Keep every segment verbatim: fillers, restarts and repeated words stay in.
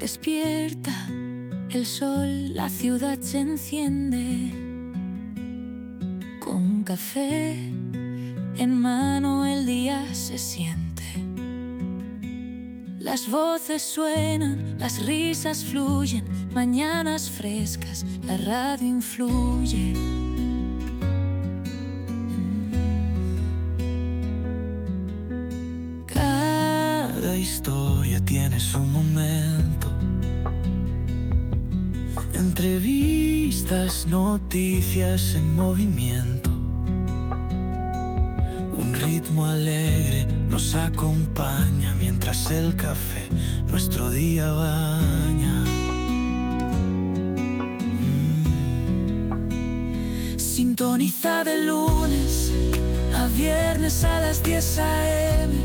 despierta el sol, la ciudad se enciende. Con un café en mano el día se siente. Las voces suenan, las risas fluyen, mañanas frescas, la radio influye. Cada historia tiene su momento. Entrevistas, noticias en movimiento. Un ritmo alegre nos acompaña mientras el café nuestro día baña. Mm. Sintoniza de lunes a viernes a las diez a eme.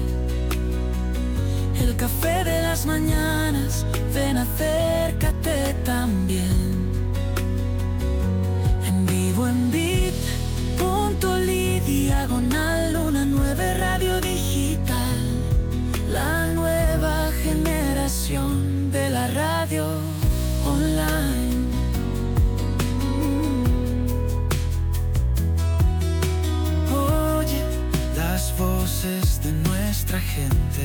El café de las mañanas, ven, acércate también. En vivo en bit punto ly, diagonal Luna nueve Radio Digital. La nueva generación de la radio online. Oye las voces de nuestra gente.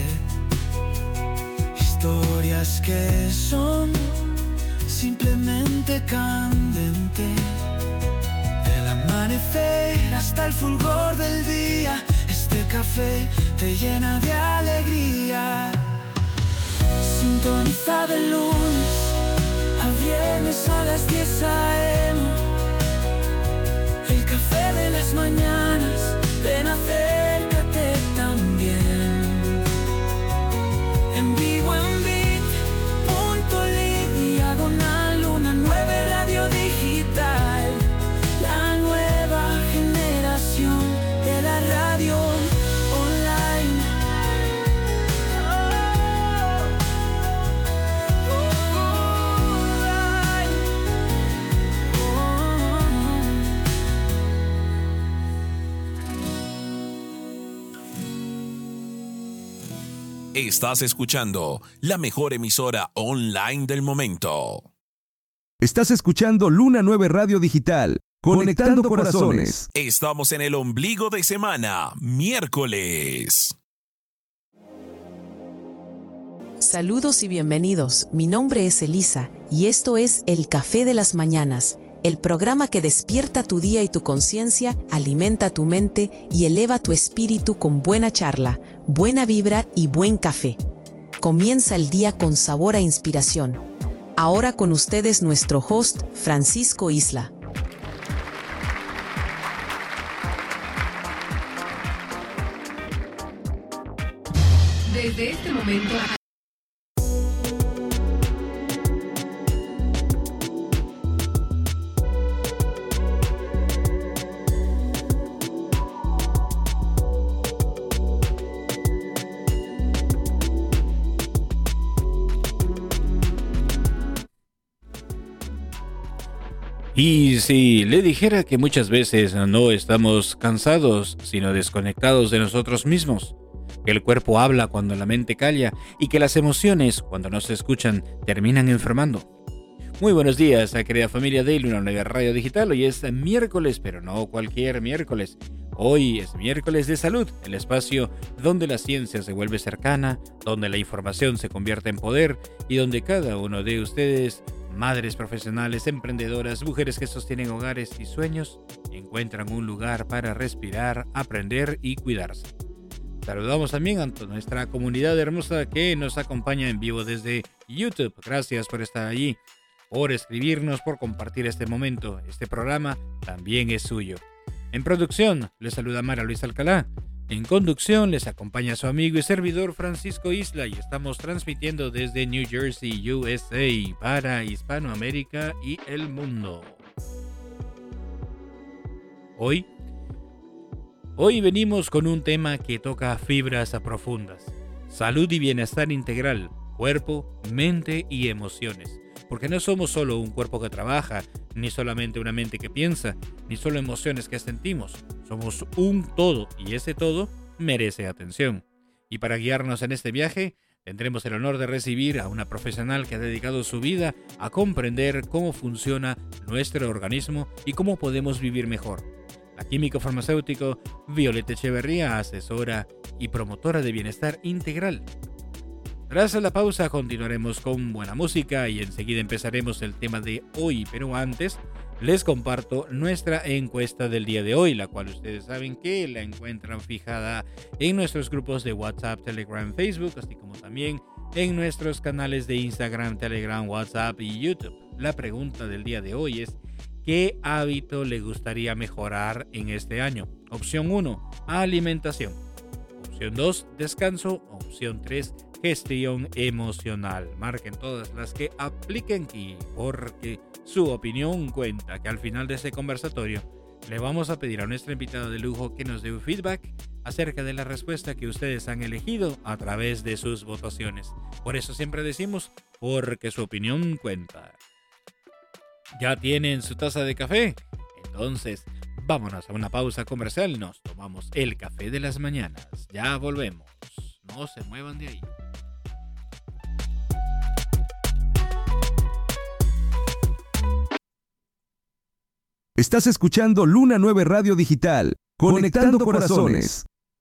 Historias que son simplemente candentes. Del amanecer hasta el fulgor del día, este café te llena de alegría. Sintoniza de lunes a viernes a las diez a eme. El café de las mañanas, ven, acércate también. En vivo en bit punto ly, diagonal Luna nueve Radio Digital. La nueva generación de la radio online. Estás escuchando la mejor emisora online del momento. Estás escuchando Luna nueve Radio Digital, conectando, conectando corazones. Estamos en el ombligo de semana, miércoles. Saludos y bienvenidos. Mi nombre es Elisa y esto es El Café de las Mañanas, el programa que despierta tu día y tu conciencia, alimenta tu mente y eleva tu espíritu con buena charla, buena vibra y buen café. Comienza el día con sabor a inspiración. Ahora con ustedes nuestro host, Francisco Isla. Desde este momento... Y si le dijera que muchas veces no estamos cansados, sino desconectados de nosotros mismos, que el cuerpo habla cuando la mente calla y que las emociones, cuando no se escuchan, terminan enfermando. Muy buenos días, querida familia de Luna nueve Radio Digital. Hoy es miércoles, pero no cualquier miércoles. Hoy es miércoles de salud, el espacio donde la ciencia se vuelve cercana, donde la información se convierte en poder y donde cada uno de ustedes, madres profesionales, emprendedoras, mujeres que sostienen hogares y sueños, encuentran un lugar para respirar, aprender y cuidarse. Saludamos también a nuestra comunidad hermosa que nos acompaña en vivo desde YouTube. Gracias por estar allí, por escribirnos, por compartir este momento. Este programa también es suyo. En producción les saluda Mara Luis Alcalá. En conducción les acompaña su amigo y servidor Francisco Isla y estamos transmitiendo desde New Jersey, U S A para Hispanoamérica y el mundo. Hoy, hoy venimos con un tema que toca fibras profundas. Salud y bienestar integral, cuerpo, mente y emociones. Porque no somos solo un cuerpo que trabaja, ni solamente una mente que piensa, ni solo emociones que sentimos. Somos un todo y ese todo merece atención. Y para guiarnos en este viaje, Tendremos el honor de recibir a una profesional que ha dedicado su vida a comprender cómo funciona nuestro organismo y cómo podemos vivir mejor. La químico farmacéutico Violeta Echeverría, asesora y promotora de bienestar integral. Tras la pausa continuaremos con buena música y enseguida empezaremos el tema de hoy, pero antes les comparto nuestra encuesta del día de hoy, la cual ustedes saben que la encuentran fijada en nuestros grupos de WhatsApp, Telegram, Facebook, así como también en nuestros canales de Instagram, Telegram, WhatsApp y YouTube. La pregunta del día de hoy es: ¿qué hábito le gustaría mejorar en este año? Opción uno, alimentación. Opción dos, descanso. Opción tres, gestión emocional. Marquen todas las que apliquen aquí, porque su opinión cuenta. Que al final de este conversatorio le vamos a pedir a nuestra invitada de lujo que nos dé un feedback acerca de la respuesta que ustedes han elegido a través de sus votaciones. Por eso siempre decimos, porque su opinión cuenta. ¿Ya tienen su taza de café? Entonces, vámonos a una pausa comercial. Nos tomamos el café de las mañanas. Ya volvemos. No se muevan de ahí. Estás escuchando Luna nueve Radio Digital, conectando corazones.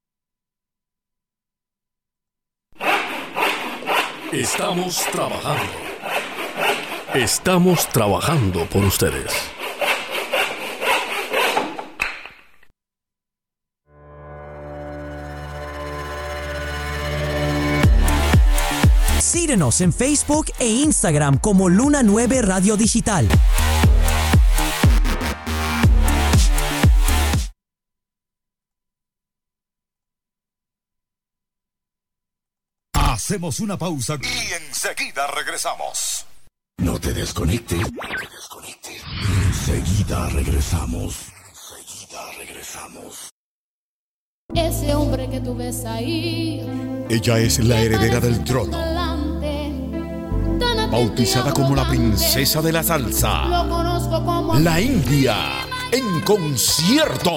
Estamos trabajando. Estamos trabajando por ustedes. Síguenos en Facebook e Instagram como Luna nueve Radio Digital. Hacemos una pausa y enseguida regresamos. No te desconectes. No te desconectes. Enseguida regresamos. Enseguida regresamos. Ese hombre que tú ves ahí. Ella es la heredera del trono. Bautizada como la princesa de la salsa. La India en concierto.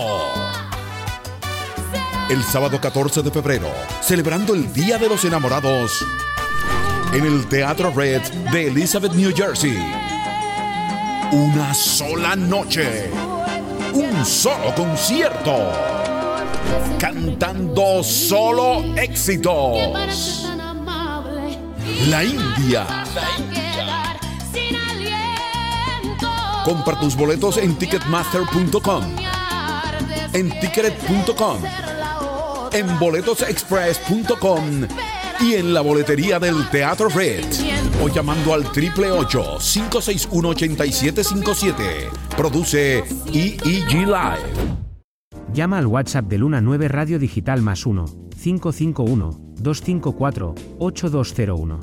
El sábado catorce de febrero, celebrando el Día de los Enamorados, en el Teatro Red de Elizabeth, New Jersey. Una sola noche, un solo concierto, cantando solo éxitos. La India. Compra tus boletos en ticketmaster punto com, en ticket punto com, en boletos express punto com y en la boletería del Teatro Red, o llamando al triple ocho, cinco seis uno, ocho siete cinco siete. Produce E E G Live. Llama al WhatsApp de Luna nueve Radio Digital más uno, cinco cinco uno, dos cinco cuatro, ocho dos cero uno.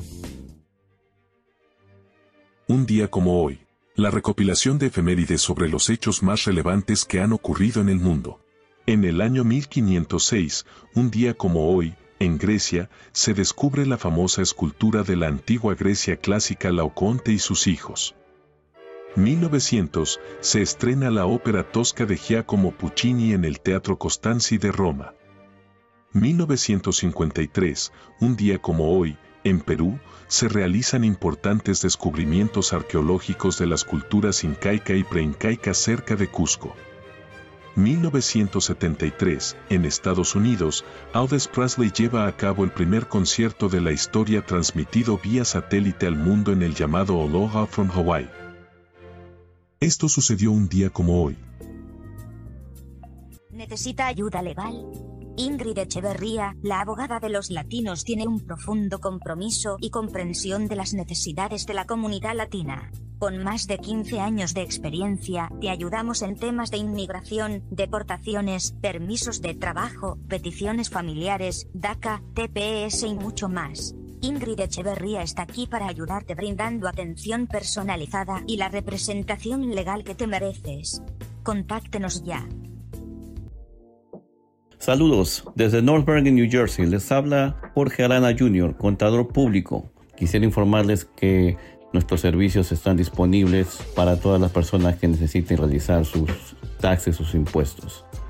Un día como hoy, la recopilación de efemérides sobre los hechos más relevantes que han ocurrido en el mundo. En el año mil quinientos seis, un día como hoy, en Grecia, se descubre la famosa escultura de la antigua Grecia clásica Laocoonte y sus hijos. mil novecientos, se estrena la ópera Tosca de Giacomo Puccini en el Teatro Costanzi de Roma. mil novecientos cincuenta y tres, un día como hoy, en Perú, se realizan importantes descubrimientos arqueológicos de las culturas incaica y preincaica cerca de Cusco. mil novecientos setenta y tres, en Estados Unidos, Elvis Presley lleva a cabo el primer concierto de la historia transmitido vía satélite al mundo en el llamado Aloha from Hawaii. Esto sucedió un día como hoy. ¿Necesita ayuda legal? Ingrid Echeverría, la abogada de los latinos, tiene un profundo compromiso y comprensión de las necesidades de la comunidad latina. Con más de quince años de experiencia, te ayudamos en temas de inmigración, deportaciones, permisos de trabajo, peticiones familiares, DACA, T P S y mucho más. Ingrid Echeverría está aquí para ayudarte brindando atención personalizada y la representación legal que te mereces. Contáctenos ya. Saludos, desde North Bergen, New Jersey, les habla Jorge Arana junior, contador público. Quisiera informarles que nuestros servicios están disponibles para todas las personas que necesiten realizar sus taxes, sus impuestos.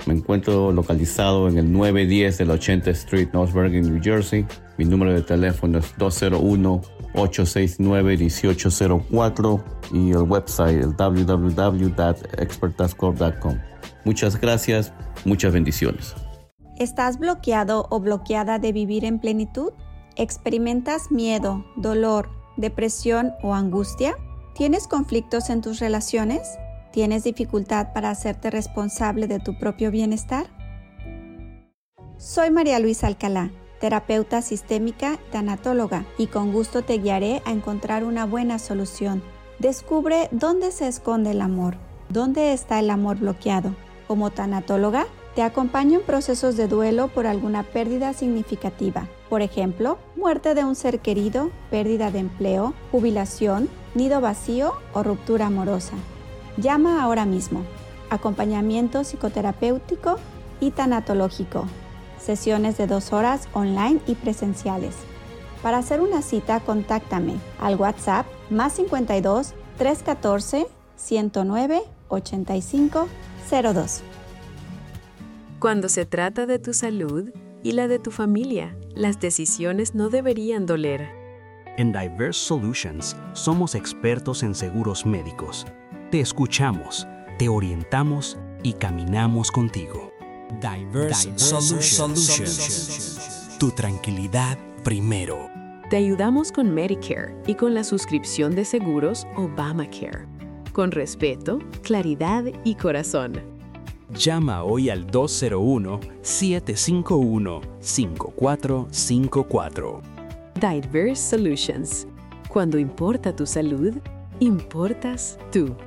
Me encuentro localizado en el nueve diez de la ochenta Street, North Bergen, New Jersey. Mi número de teléfono es dos cero uno, ocho seis nueve, uno ocho cero cuatro y el website el w w w punto expert task corp punto com. Muchas gracias, muchas bendiciones. ¿Estás bloqueado o bloqueada de vivir en plenitud? ¿Experimentas miedo, dolor, depresión o angustia? ¿Tienes conflictos en tus relaciones? ¿Tienes dificultad para hacerte responsable de tu propio bienestar? Soy María Luisa Alcalá, terapeuta sistémica, tanatóloga, y con gusto te guiaré a encontrar una buena solución. Descubre dónde se esconde el amor, dónde está el amor bloqueado. Como tanatóloga, te acompaño en procesos de duelo por alguna pérdida significativa. Por ejemplo, muerte de un ser querido, pérdida de empleo, jubilación, nido vacío o ruptura amorosa. Llama ahora mismo. Acompañamiento psicoterapéutico y tanatológico. Sesiones de dos horas online y presenciales. Para hacer una cita, contáctame al WhatsApp más cincuenta y dos, trescientos catorce, ciento nueve, ochenta y cinco cero dos. Cuando se trata de tu salud y la de tu familia, las decisiones no deberían doler. En Diverse Solutions somos expertos en seguros médicos. Te escuchamos, te orientamos y caminamos contigo. Diverse, Diverse Solutions. Tu tranquilidad primero. Te ayudamos con Medicare y con la suscripción de seguros Obamacare. Con respeto, claridad y corazón. Llama hoy al dos cero uno, siete cinco uno, cinco cuatro cinco cuatro. Diverse Solutions. Cuando importa tu salud, importas tú.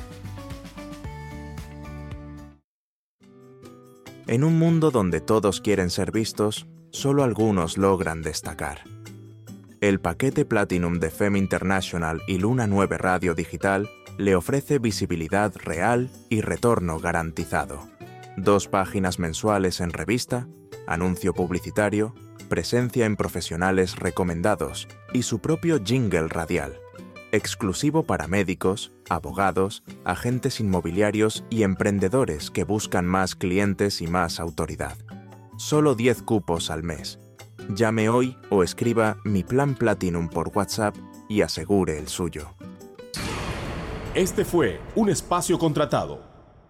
En un mundo donde todos quieren ser vistos, solo algunos logran destacar. El paquete Platinum de F E M International y Luna nueve Radio Digital le ofrece visibilidad real y retorno garantizado. Dos páginas mensuales en revista, anuncio publicitario, presencia en profesionales recomendados y su propio jingle radial, exclusivo para médicos, abogados, agentes inmobiliarios y emprendedores que buscan más clientes y más autoridad. Solo diez cupos al mes. Llame hoy o escriba Mi Plan Platinum por WhatsApp y asegure el suyo. Este fue un espacio contratado.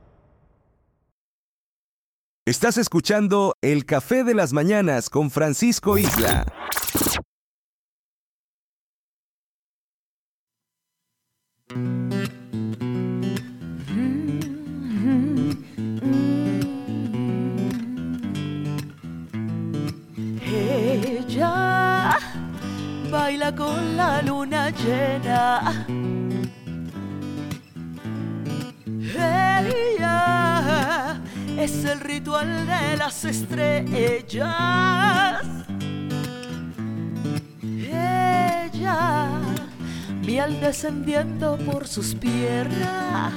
Estás escuchando El Café de las Mañanas con Francisco Isla. Ella baila con la luna llena. Ella es el ritual de las estrellas. Ella, miel descendiendo por sus piernas.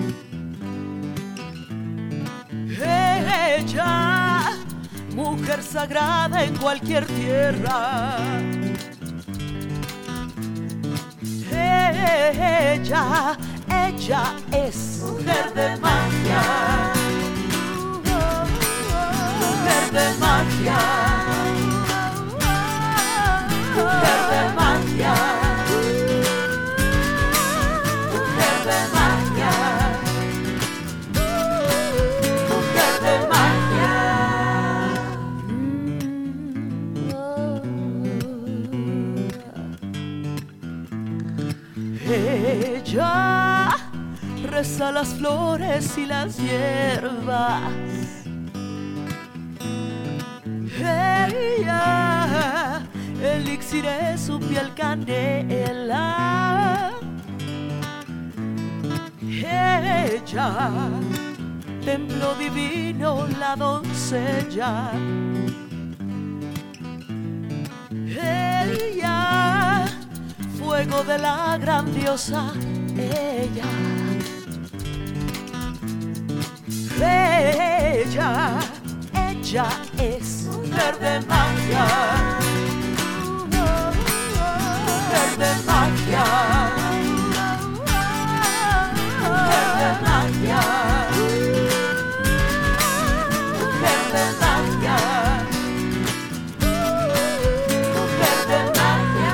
Ella, mujer sagrada en cualquier tierra. Ella, ella es mujer de magia. Mujer de magia. Mujer de magia. Mujer de magia. Mujer de magia. Ella reza las flores y las hierbas. Ella, elixir es su piel canela. Ella, templo divino, la doncella. Ella, fuego de la gran diosa. Ella, ella, ella es mujer de magia. Mujer de magia. Mujer de magia. mujer de magia. Mujer de magia.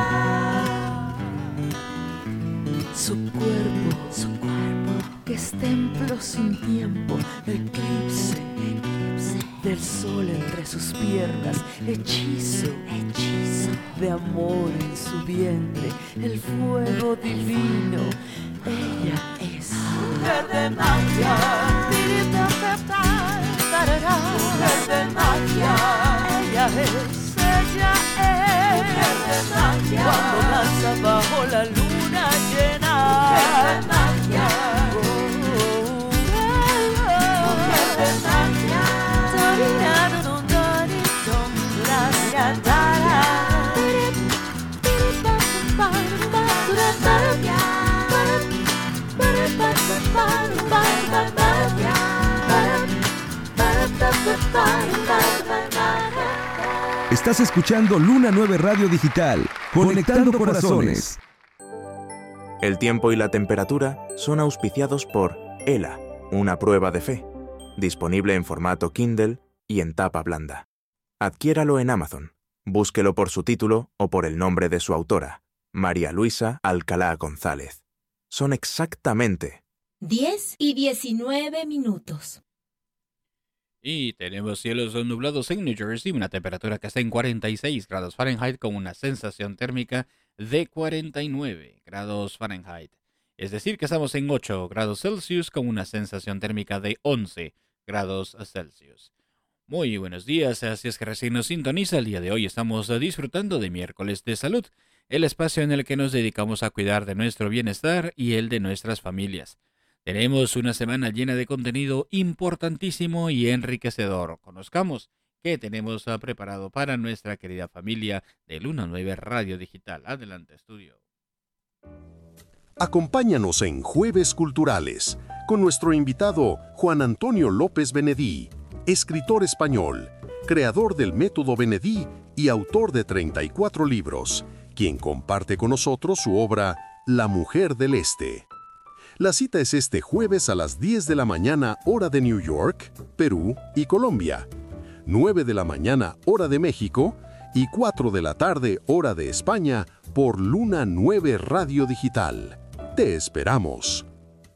Su cuerpo, su cuerpo, que es templo sin tiempo, eclipse, eclipse del sol entre sus piernas, hechizo, hechizo de amor en su vientre, el fuego divino. Ella es mujer de magia. Mujer de magia. Ella es, ella es mujer de magia. Cuando danza bajo la luna llena. Mujer de magia. Mujer de magia. Estás escuchando Luna nueve Radio Digital, conectando corazones. El tiempo y la temperatura son auspiciados por ELA, una prueba de fe, disponible en formato Kindle y en tapa blanda. Adquiéralo en Amazon. Búsquelo por su título o por el nombre de su autora, María Luisa Alcalá González. Son exactamente diez y diecinueve minutos. Y tenemos cielos nublados en New Jersey, una temperatura que está en cuarenta y seis grados Fahrenheit con una sensación térmica de cuarenta y nueve grados Fahrenheit. Es decir, que estamos en ocho grados Celsius con una sensación térmica de once grados Celsius. Muy buenos días, así es que recién nos sintoniza. El día de hoy estamos disfrutando de Miércoles de Salud, el espacio en el que nos dedicamos a cuidar de nuestro bienestar y el de nuestras familias. Tenemos una semana llena de contenido importantísimo y enriquecedor. Conozcamos qué tenemos preparado para nuestra querida familia de Luna nueve Radio Digital. Adelante, estudio. Acompáñanos en Jueves Culturales con nuestro invitado Juan Antonio López Benedí, escritor español, creador del método Benedí y autor de treinta y cuatro libros, quien comparte con nosotros su obra La Mujer del Este. La cita es este jueves a las diez de la mañana, hora de New York, Perú y Colombia, nueve de la mañana, hora de México, y cuatro de la tarde, hora de España, por Luna nueve Radio Digital. Te esperamos.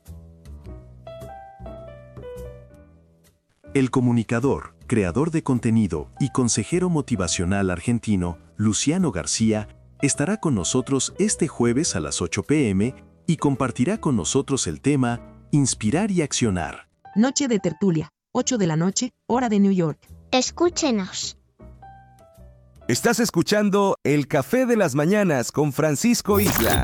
El comunicador, creador de contenido y consejero motivacional argentino, Luciano García, estará con nosotros este jueves a las ocho pe eme y compartirá con nosotros el tema Inspirar y Accionar. Noche de tertulia, ocho de la noche, hora de New York. Escúchenos. Estás escuchando El Café de las Mañanas con Francisco Isla.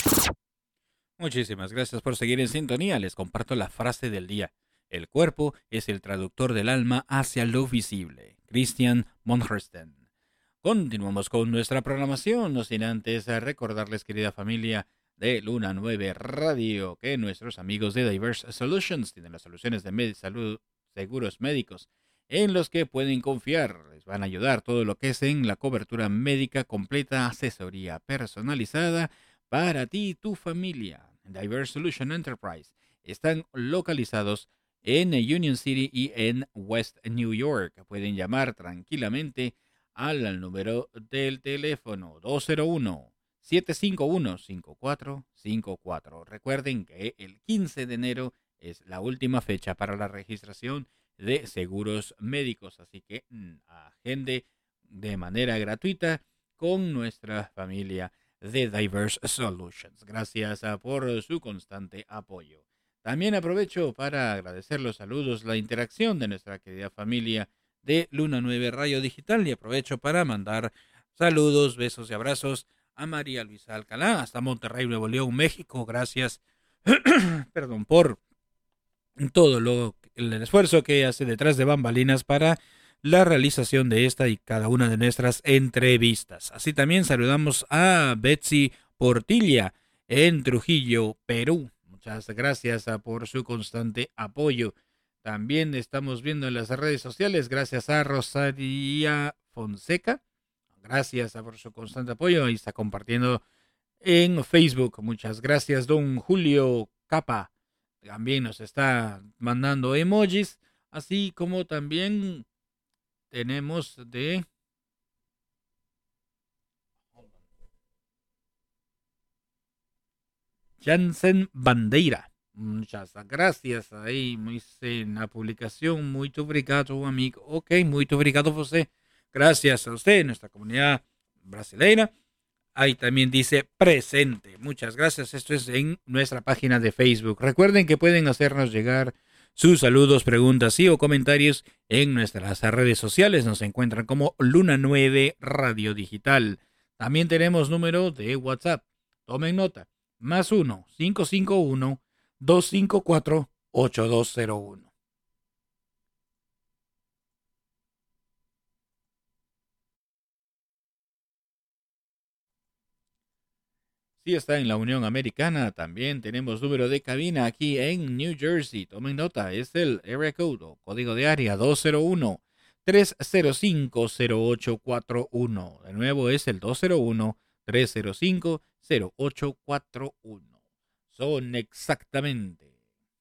Muchísimas gracias por seguir en sintonía. Les comparto la frase del día. El cuerpo es el traductor del alma hacia lo visible. Christian Monhersten. Continuamos con nuestra programación, no sin antes recordarles, querida familia de Luna nueve Radio, que nuestros amigos de Diverse Solutions tienen las soluciones de med- salud, seguros médicos en los que pueden confiar. Les van a ayudar todo lo que es en la cobertura médica completa, asesoría personalizada para ti y tu familia. Diverse Solution Enterprise están localizados en Union City y en West New York. Pueden llamar tranquilamente al número del teléfono dos cero uno, siete cinco uno, cinco cuatro cinco cuatro. Recuerden que el quince de enero es la última fecha para la registración de seguros médicos, así que mm, agende de manera gratuita con nuestra familia de Diverse Solutions. Gracias uh, por su constante apoyo. También aprovecho para agradecer los saludos, la interacción de nuestra querida familia de Luna nueve Radio Digital, y aprovecho para mandar saludos, besos y abrazos a María Luisa Alcalá hasta Monterrey, Nuevo León, México. Gracias perdón, por todo lo, el esfuerzo que hace detrás de bambalinas para la realización de esta y cada una de nuestras entrevistas. Así también saludamos a Betsy Portilla en Trujillo, Perú. Muchas gracias por su constante apoyo. También estamos viendo en las redes sociales, gracias a Rosaria Fonseca. Gracias por su constante apoyo y está compartiendo en Facebook. Muchas gracias, don Julio Capa. También nos está mandando emojis. así como también tenemos de Jansen Bandeira. Muchas gracias aí, dice na publicación. Muito obrigado, amigo. Ok, muito obrigado você. Gracias a usted, nuestra comunidad brasileña. Ahí también dice presente. Muchas gracias. Esto es en nuestra página de Facebook. Recuerden que pueden hacernos llegar sus saludos, preguntas y o comentarios en nuestras redes sociales. Nos encuentran como Luna nueve Radio Digital. También tenemos número de WhatsApp. Tomen nota. Más uno, cinco cinco uno, dos cinco cuatro, ocho dos cero uno. Si está en la Unión Americana, también tenemos número de cabina aquí en New Jersey. Tomen nota, es el area code o código de área dos cero uno, tres cero cinco, cero ocho cuatro uno. De nuevo es el dos cero uno, tres cero cinco, cero ocho cuatro uno. Son exactamente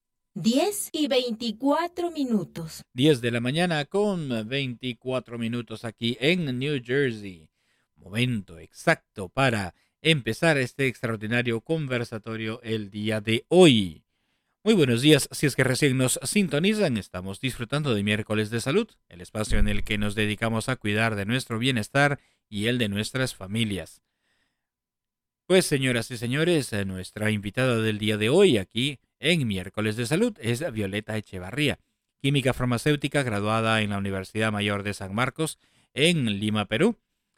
diez y veinticuatro minutos. diez de la mañana con veinticuatro minutos aquí en New Jersey. Momento exacto para empezar este extraordinario conversatorio el día de hoy. Muy buenos días, si es que recién nos sintonizan, estamos disfrutando de Miércoles de Salud, el espacio en el que nos dedicamos a cuidar de nuestro bienestar y el de nuestras familias. Pues señoras y señores, nuestra invitada del día de hoy aquí en Miércoles de Salud es Violeta Echevarría, química farmacéutica graduada en la Universidad Mayor de San Marcos en Lima, Perú,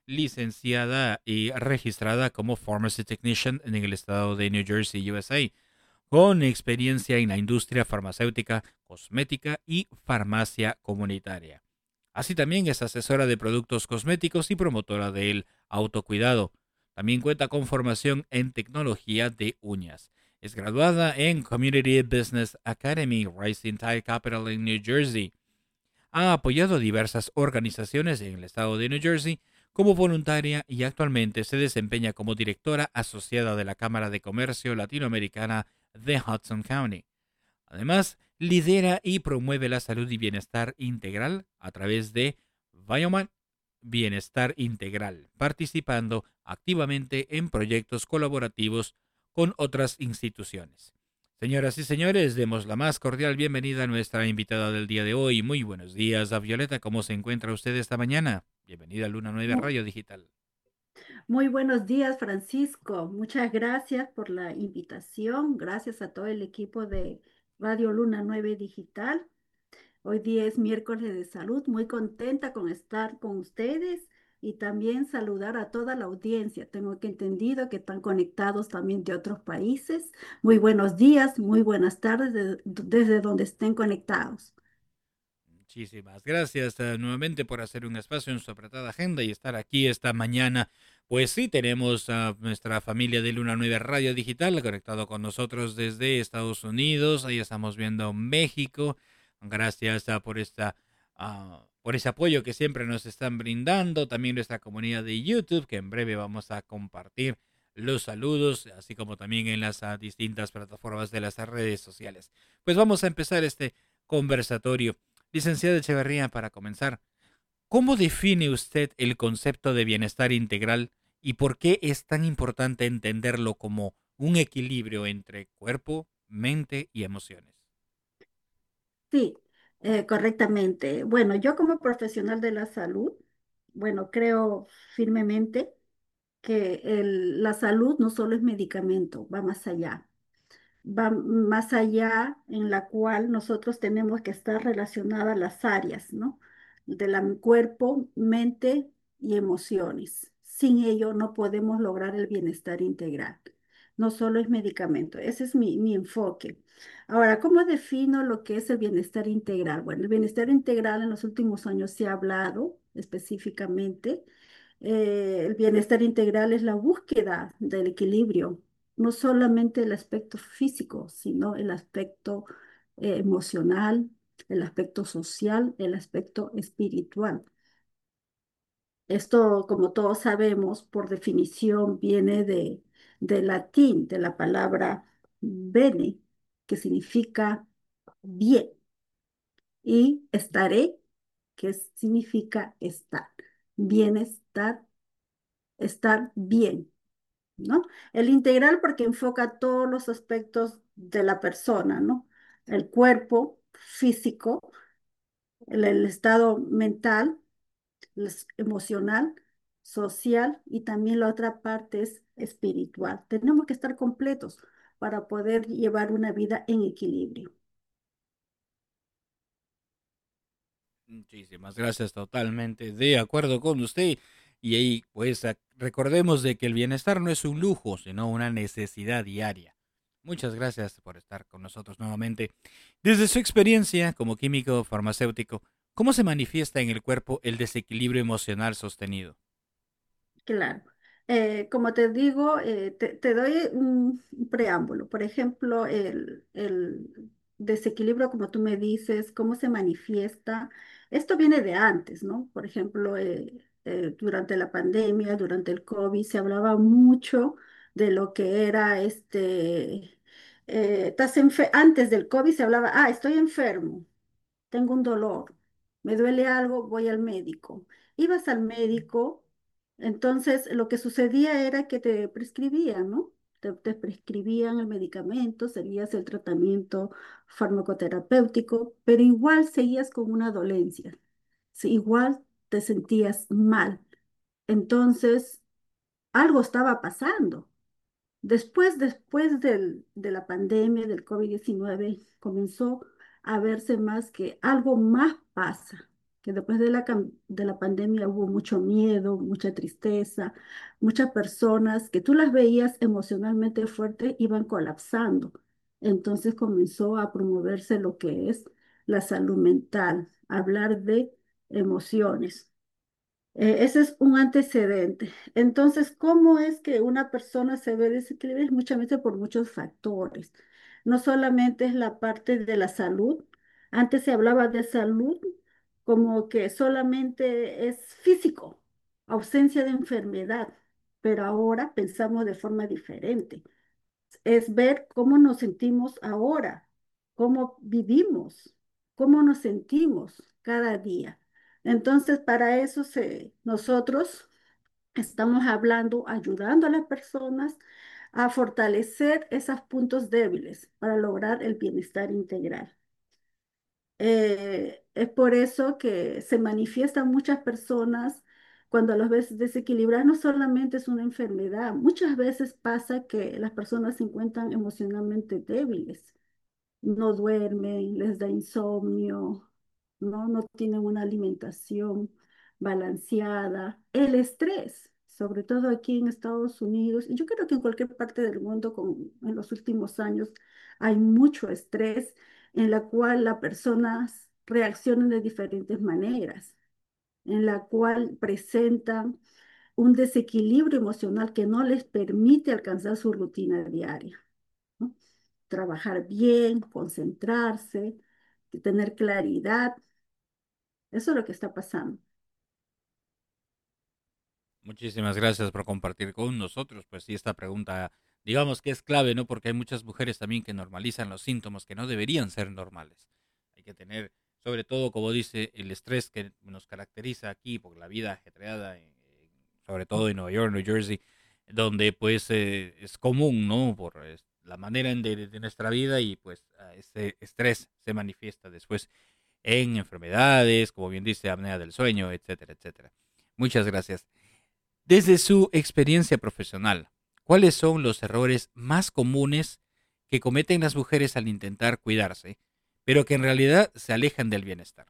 licenciada y registrada como Pharmacy Technician en el estado de New Jersey, U S A, con experiencia en la industria farmacéutica, cosmética y farmacia comunitaria. Así también es asesora de productos cosméticos y promotora del autocuidado. También cuenta con formación en tecnología de uñas. Es graduada en Community Business Academy, Rising Tide Capital en New Jersey. Ha apoyado a diversas organizaciones en el estado de New Jersey como voluntaria y actualmente se desempeña como directora asociada de la Cámara de Comercio Latinoamericana de Hudson County. Además, lidera y promueve la salud y bienestar integral a través de Bioman Bienestar Integral, participando activamente en proyectos colaborativos con otras instituciones. Señoras y señores, demos la más cordial bienvenida a nuestra invitada del día de hoy. Muy buenos días, a Violeta. ¿Cómo se encuentra usted esta mañana? Bienvenida a Luna nueve Radio Digital. Muy buenos días, Francisco. Muchas gracias por la invitación. Gracias a todo el equipo de Radio Luna nueve Digital. Hoy día es miércoles de salud. Muy contenta con estar con ustedes y también saludar a toda la audiencia. Tengo que entendido que están conectados también de otros países. Muy buenos días, muy buenas tardes de- desde donde estén conectados. Muchísimas gracias uh, nuevamente por hacer un espacio en su apretada agenda y estar aquí esta mañana. Pues sí, tenemos a nuestra familia de Luna nueve Radio Digital conectado con nosotros desde Estados Unidos. Ahí estamos viendo México. Gracias uh, por esta uh, por ese apoyo que siempre nos están brindando. También nuestra comunidad de YouTube, que en breve vamos a compartir los saludos, así como también en las uh, distintas plataformas de las redes sociales. Pues vamos a empezar este conversatorio. Licenciada Echeverría, para comenzar, ¿cómo define usted el concepto de bienestar integral y por qué es tan importante entenderlo como un equilibrio entre cuerpo, mente y emociones? Sí, eh, correctamente. Bueno, yo como profesional de la salud, bueno, creo firmemente que el- la salud no solo es medicamento, va más allá. Va más allá en la cual nosotros tenemos que estar relacionadas las áreas, ¿no? De la cuerpo, mente y emociones. Sin ello no podemos lograr el bienestar integral. No solo es medicamento, ese es mi, mi enfoque. Ahora, ¿cómo defino lo que es el bienestar integral? Bueno, el bienestar integral en los últimos años se ha hablado específicamente. Eh, el bienestar integral es la búsqueda del equilibrio, no solamente el aspecto físico, sino el aspecto eh, emocional, el aspecto social, el aspecto espiritual. Esto, como todos sabemos, por definición viene de, de latín, de la palabra bene, que significa bien. y estaré, que significa estar, bienestar, estar bien, ¿no? El integral porque enfoca todos los aspectos de la persona, ¿no? El cuerpo físico, el, el estado mental, es emocional, social y también la otra parte es espiritual. Tenemos que estar completos para poder llevar una vida en equilibrio. Muchísimas gracias, totalmente de acuerdo con usted. Y ahí, pues, ac- recordemos de que el bienestar no es un lujo, sino una necesidad diaria. Muchas gracias por estar con nosotros nuevamente. Desde su experiencia como químico farmacéutico, ¿cómo se manifiesta en el cuerpo el desequilibrio emocional sostenido? Claro. Eh, como te digo, eh, te, te doy un un preámbulo. Por ejemplo, el, el desequilibrio, como tú me dices, cómo se manifiesta. Esto viene de antes, ¿no? Por ejemplo, eh, eh, durante la pandemia, durante el COVID, se hablaba mucho de lo que era este, eh, estás enfe- antes del COVID se hablaba, ah, estoy enfermo, tengo un dolor, me duele algo, voy al médico. Ibas al médico, entonces lo que sucedía era que te prescribían, ¿no? Te, te prescribían el medicamento, seguías el tratamiento farmacoterapéutico, pero igual seguías con una dolencia, sí, igual te sentías mal. Entonces, algo estaba pasando. Después, después del- de la pandemia del COVID diecinueve comenzó a verse más que algo más pasa, que después de la, cam- de la pandemia hubo mucho miedo, mucha tristeza, muchas personas que tú las veías emocionalmente fuertes iban colapsando. Entonces comenzó a promoverse lo que es la salud mental, hablar de emociones. Eh, ese es un antecedente. Entonces, ¿cómo es que una persona se ve desequilibrada? Muchas veces por muchos factores. No solamente es la parte de la salud. Antes se hablaba de salud como que solamente es físico, ausencia de enfermedad, pero ahora pensamos de forma diferente. Es ver cómo nos sentimos ahora, cómo vivimos, cómo nos sentimos cada día. Entonces, para eso se, nosotros estamos hablando, ayudando a las personas a fortalecer esos puntos débiles para lograr el bienestar integral. Eh, es por eso que se manifiestan muchas personas cuando los ves desequilibradas, no solamente es una enfermedad, muchas veces pasa que las personas se encuentran emocionalmente débiles, no duermen, les da insomnio, ¿no? No tienen una alimentación balanceada. El estrés, sobre todo aquí en Estados Unidos, y yo creo que en cualquier parte del mundo con, en los últimos años hay mucho estrés en la cual las personas reaccionan de diferentes maneras, en la cual presentan un desequilibrio emocional que no les permite alcanzar su rutina diaria, ¿no? Trabajar bien, concentrarse, tener claridad. Eso es lo que está pasando. Muchísimas gracias por compartir con nosotros. Pues sí, esta pregunta, digamos que es clave, ¿no? Porque hay muchas mujeres también que normalizan los síntomas que no deberían ser normales. Hay que tener, sobre todo, como dice, el estrés que nos caracteriza aquí por la vida ajetreada, en- en- sobre todo en Nueva York, New Jersey, donde pues eh, es común, ¿no? Por eh, la manera en de, de nuestra vida y pues ah, ese estrés se manifiesta después en enfermedades, como bien dice, apnea del sueño, etcétera, etcétera. Muchas gracias. Desde su experiencia profesional, ¿cuáles son los errores más comunes que cometen las mujeres al intentar cuidarse, pero que en realidad se alejan del bienestar?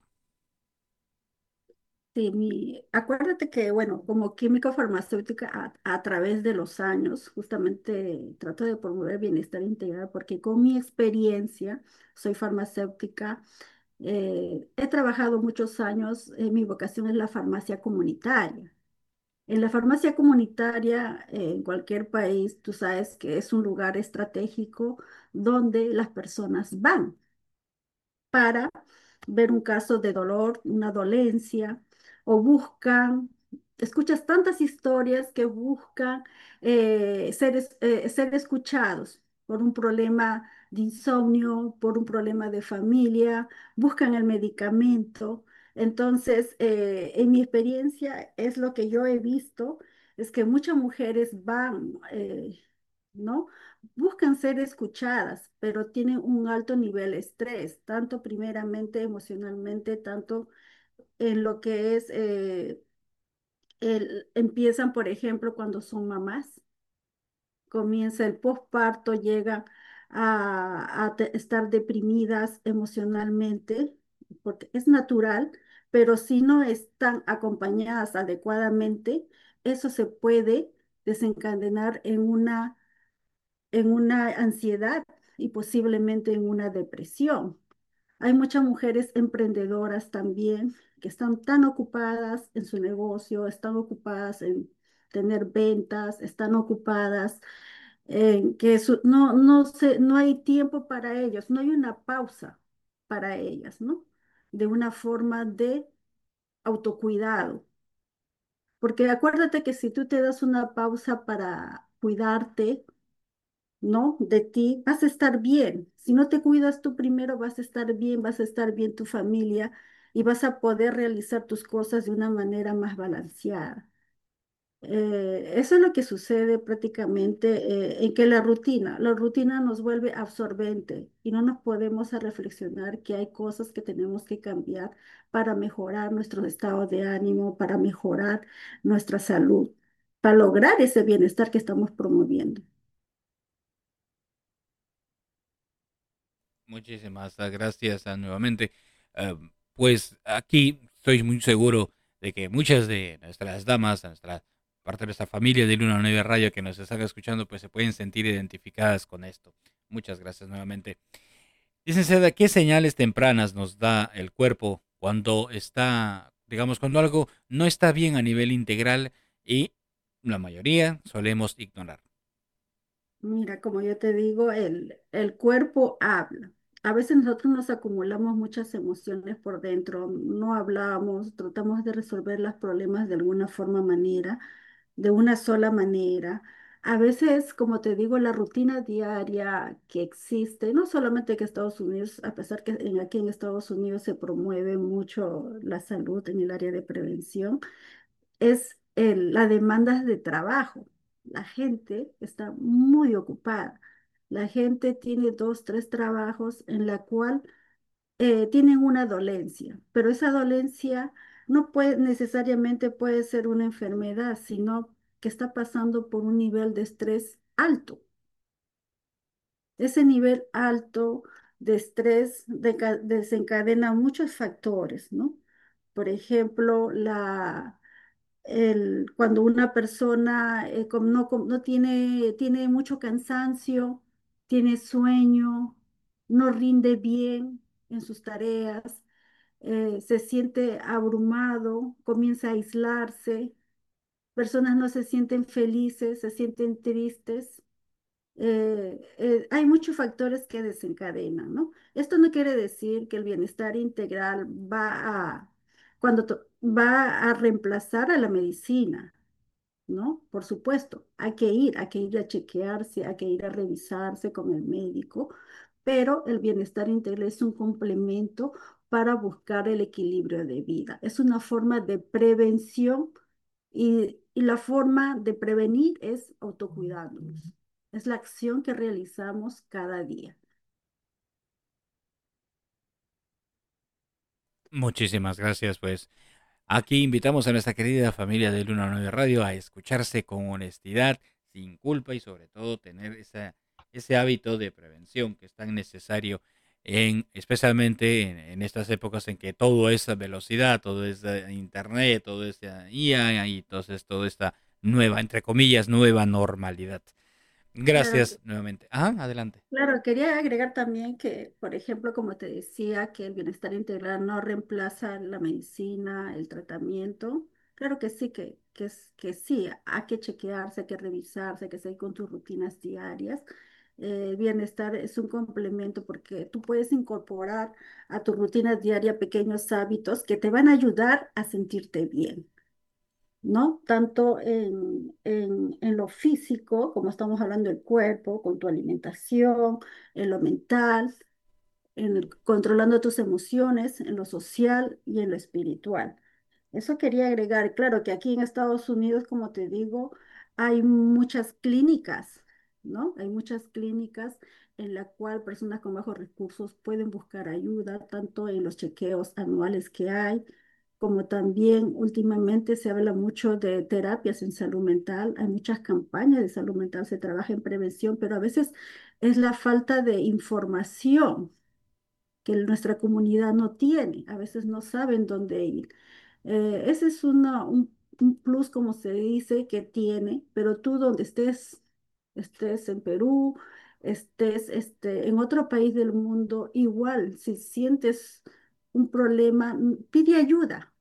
Sí, mi, acuérdate que, bueno, como químico farmacéutica a, a través de los años, justamente trato de promover bienestar integral porque con mi experiencia, soy farmacéutica, eh, he trabajado muchos años, eh, mi vocación es la farmacia comunitaria. En la farmacia comunitaria, eh, en cualquier país, tú sabes que es un lugar estratégico donde las personas van para ver un caso de dolor, una dolencia, o buscan, escuchas tantas historias que buscan eh, ser, es- eh, ser escuchados. por un problema de insomnio, por un problema de familia, buscan el medicamento. Entonces, eh, en mi experiencia, es lo que yo he visto, es que muchas mujeres van, eh, ¿no? Buscan ser escuchadas, pero tienen un alto nivel de estrés, tanto primeramente emocionalmente, tanto en lo que es, eh, el- empiezan, por ejemplo, cuando son mamás, comienza el posparto, llegan a, a te- estar deprimidas emocionalmente, porque es natural, pero si no están acompañadas adecuadamente, eso se puede desencadenar en una, en una ansiedad y posiblemente en una depresión. Hay muchas mujeres emprendedoras también que están tan ocupadas en su negocio, están ocupadas en tener ventas, están ocupadas en que su- no, no se, no hay tiempo para ellos, no hay una pausa para ellas, ¿no? De una forma de autocuidado. Porque acuérdate que si tú te das una pausa para cuidarte, ¿no? De ti, vas a estar bien. Si no te cuidas tú primero, vas a estar bien, vas a estar bien tu familia y vas a poder realizar tus cosas de una manera más balanceada. Eh, eso es lo que sucede prácticamente, eh, en que la rutina, la rutina nos vuelve absorbente y no nos podemos a reflexionar que hay cosas que tenemos que cambiar para mejorar nuestro estado de ánimo, para mejorar nuestra salud, para lograr ese bienestar que estamos promoviendo. Muchísimas ah, gracias ah, nuevamente. Ah, pues aquí estoy muy seguro de que muchas de nuestras damas, nuestra parte de nuestra familia de Luna Nueva Radio que nos están escuchando, pues se pueden sentir identificadas con esto. Muchas gracias nuevamente. Licenciada, ¿qué señales tempranas nos da el cuerpo cuando está, digamos, cuando algo no está bien a nivel integral y la mayoría solemos ignorar? Mira, como yo te digo, el, el cuerpo habla. A veces nosotros nos acumulamos muchas emociones por dentro, no hablamos, tratamos de resolver los problemas de alguna forma, manera, de una sola manera. A veces, como te digo, la rutina diaria que existe, no solamente que Estados Unidos, a pesar que en- aquí en Estados Unidos se promueve mucho la salud en el área de prevención, es el, la demanda de trabajo. La gente está muy ocupada. La gente tiene dos, tres trabajos en la cual eh, tienen una dolencia, pero esa dolencia no puede necesariamente puede ser una enfermedad, sino que está pasando por un nivel de estrés alto. Ese nivel alto de estrés deca- desencadena muchos factores, ¿no? Por ejemplo, la el, cuando una persona eh, com- no, com- no tiene, tiene mucho cansancio, tiene sueño, no rinde bien en sus tareas, eh, se siente abrumado, comienza a aislarse, personas no se sienten felices, se sienten tristes. Eh, eh, hay muchos factores que desencadenan, ¿no? Esto no quiere decir que el bienestar integral va a, cuando to- va a reemplazar a la medicina, ¿no? Por supuesto, hay que ir, hay que ir a chequearse, hay que ir a revisarse con el médico, pero el bienestar integral es un complemento para buscar el equilibrio de vida. Es una forma de prevención y, y la forma de prevenir es autocuidándonos. Es la acción que realizamos cada día. Muchísimas gracias, pues. Aquí invitamos a nuestra querida familia de Luna Nueva Radio a escucharse con honestidad, sin culpa y sobre todo tener esa, ese hábito de prevención que es tan necesario en, especialmente en, en estas épocas en que todo es a velocidad, todo es eh, internet, todo es eh, I A y entonces toda esta nueva, entre comillas, nueva normalidad. Claro, Gracias nuevamente. Ajá, adelante. claro, quería agregar también que, por ejemplo, como te decía, que el bienestar integral no reemplaza la medicina, el tratamiento. Claro que sí, que, que, es, que sí, hay que chequearse, hay que revisarse, hay que seguir con tus rutinas diarias. Eh, bienestar es un complemento porque tú puedes incorporar a tu rutina diaria pequeños hábitos que te van a ayudar a sentirte bien. ¿no? Tanto en, en, en lo físico, como estamos hablando del cuerpo, con tu alimentación, en lo mental, en el- controlando tus emociones, en lo social y en lo espiritual. Eso quería agregar. Claro que aquí en Estados Unidos, como te digo, hay muchas clínicas, ¿no? Hay muchas clínicas en la cual personas con bajos recursos pueden buscar ayuda, tanto en los chequeos anuales que hay, como también últimamente se habla mucho de terapias en salud mental. Hay muchas campañas de salud mental, se trabaja en prevención, pero a veces es la falta de información que nuestra comunidad no tiene. A veces no saben dónde ir. Eh, ese es una- un, un plus, como se dice, que tiene, pero tú donde estés, estés en Perú, estés este, en otro país del mundo, igual, si sientes un problema, mm, pide ayuda,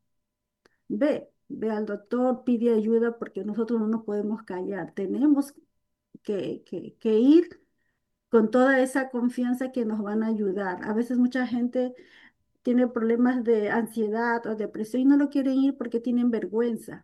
ve, ve al doctor, pide ayuda porque nosotros no nos podemos callar, tenemos que, que, que ir con toda esa confianza que nos van a ayudar. A veces mucha gente tiene problemas de ansiedad o depresión y no lo quieren ir porque tienen vergüenza.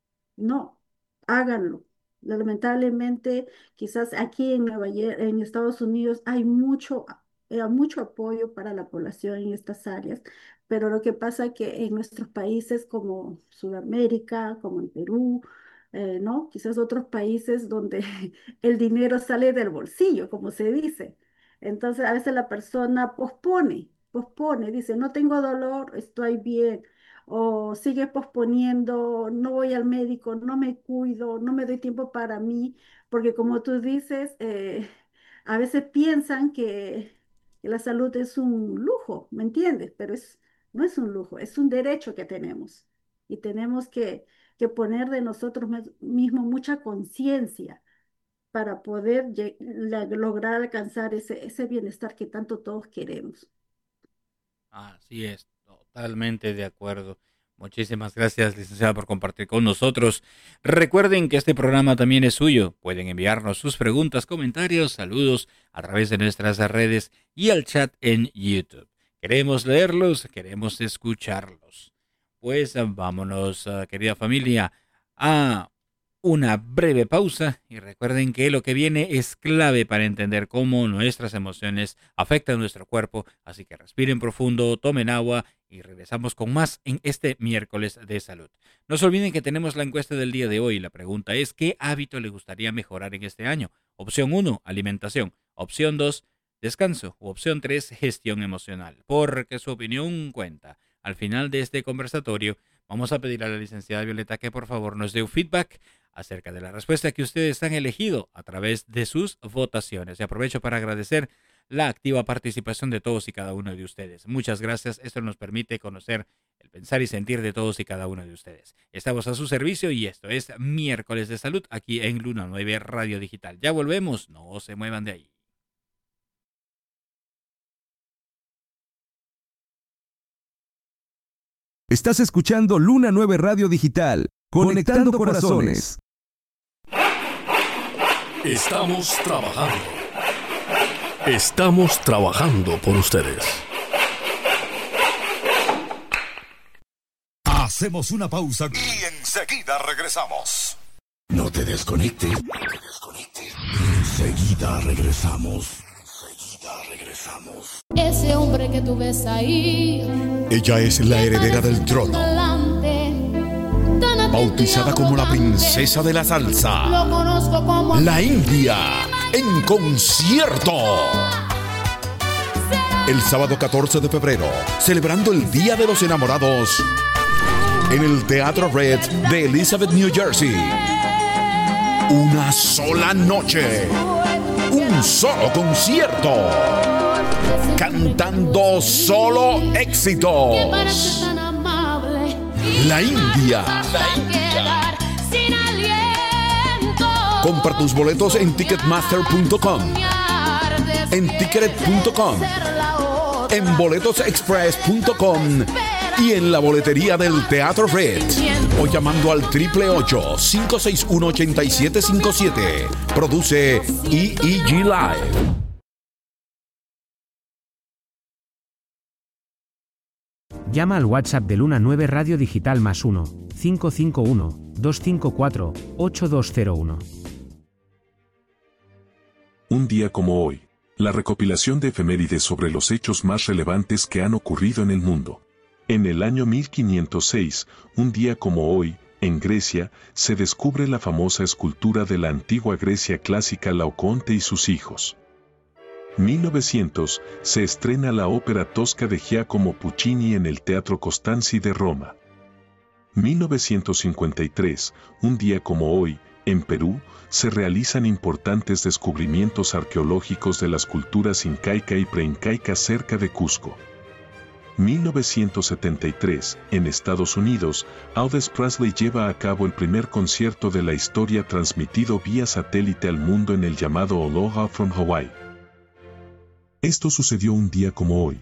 No, háganlo. Lamentablemente, quizás aquí en Nueva York, en Estados Unidos, hay mucho, eh, mucho apoyo para la población en estas áreas, pero lo que pasa es que en nuestros países como Sudamérica, como en Perú, eh, ¿no? Quizás otros países donde el dinero sale del bolsillo, como se dice. Entonces, a veces la persona pospone, pospone, dice, no tengo dolor, estoy bien o sigue posponiendo, no voy al médico, no me cuido, no me doy tiempo para mí, porque como tú dices, eh, a veces piensan que, que la salud es un lujo, ¿me entiendes? Pero es, no es un lujo, es un derecho que tenemos y tenemos que, que poner de nosotros mes- mismos mucha conciencia para poder lle- la- lograr alcanzar ese, ese bienestar que tanto todos queremos. Así es, totalmente de acuerdo. Muchísimas gracias, licenciada, por compartir con nosotros. Recuerden que este programa también es suyo. Pueden enviarnos sus preguntas, comentarios, saludos a través de nuestras redes y al chat en YouTube. Queremos leerlos, queremos escucharlos. Pues vámonos, ah, querida familia, a una breve pausa y recuerden que lo que viene es clave para entender cómo nuestras emociones afectan nuestro cuerpo, así que respiren profundo, tomen agua y regresamos con más en este miércoles de salud. No se olviden que tenemos la encuesta del día de hoy. La pregunta es: ¿qué hábito le gustaría mejorar en este año? Opción uno, alimentación. Opción dos, descanso. O opción tres, gestión emocional. Porque su opinión cuenta. Al final de este conversatorio vamos a pedir a la licenciada Violeta que por favor nos dé un feedback acerca de la respuesta que ustedes han elegido a través de sus votaciones. Y aprovecho para agradecer la activa participación de todos y cada uno de ustedes. Muchas gracias. Esto nos permite conocer el pensar y sentir de todos y cada uno de ustedes. Estamos a su servicio y esto es Miércoles de Salud aquí en Luna nueve Radio Digital. Ya volvemos, no se muevan de ahí. Estás escuchando Luna nueve Radio Digital, conectando corazones. Estamos trabajando. Estamos trabajando por ustedes. Hacemos una pausa y enseguida regresamos. No te desconectes. No te desconectes. Enseguida regresamos. Enseguida regresamos. Ese hombre que tú ves ahí, Ella es la heredera del trono, bautizada como la princesa de la salsa, lo conozco como la India, en concierto. El sábado catorce de febrero, celebrando el Día de los Enamorados, en el Teatro Red de Elizabeth, New Jersey. Una sola noche, un solo concierto, cantando solo éxitos. La India. Compra tus boletos en ticketmaster punto com, en ticket punto com, en boletos express punto com y en la boletería del Teatro Red, o llamando al triple ocho, cinco seis uno, ocho siete cinco siete. Produce E E G Live. Llama al WhatsApp de Luna nueve Radio Digital más uno, cinco cinco uno, dos cinco cuatro, ocho dos cero uno. Un día como hoy, la recopilación de efemérides sobre los hechos más relevantes que han ocurrido en el mundo. En el año mil quinientos seis, un día como hoy, en Grecia, se descubre la famosa escultura de la antigua Grecia clásica Laocoonte y sus hijos. mil novecientos, se estrena la ópera Tosca de Giacomo Puccini en el Teatro Costanzi de Roma. mil novecientos cincuenta y tres, un día como hoy, en Perú, se realizan importantes descubrimientos arqueológicos de las culturas incaica y preincaica cerca de Cusco. mil novecientos setenta y tres, en Estados Unidos, Elvis Presley lleva a cabo el primer concierto de la historia transmitido vía satélite al mundo en el llamado Aloha from Hawaii. Esto sucedió un día como hoy.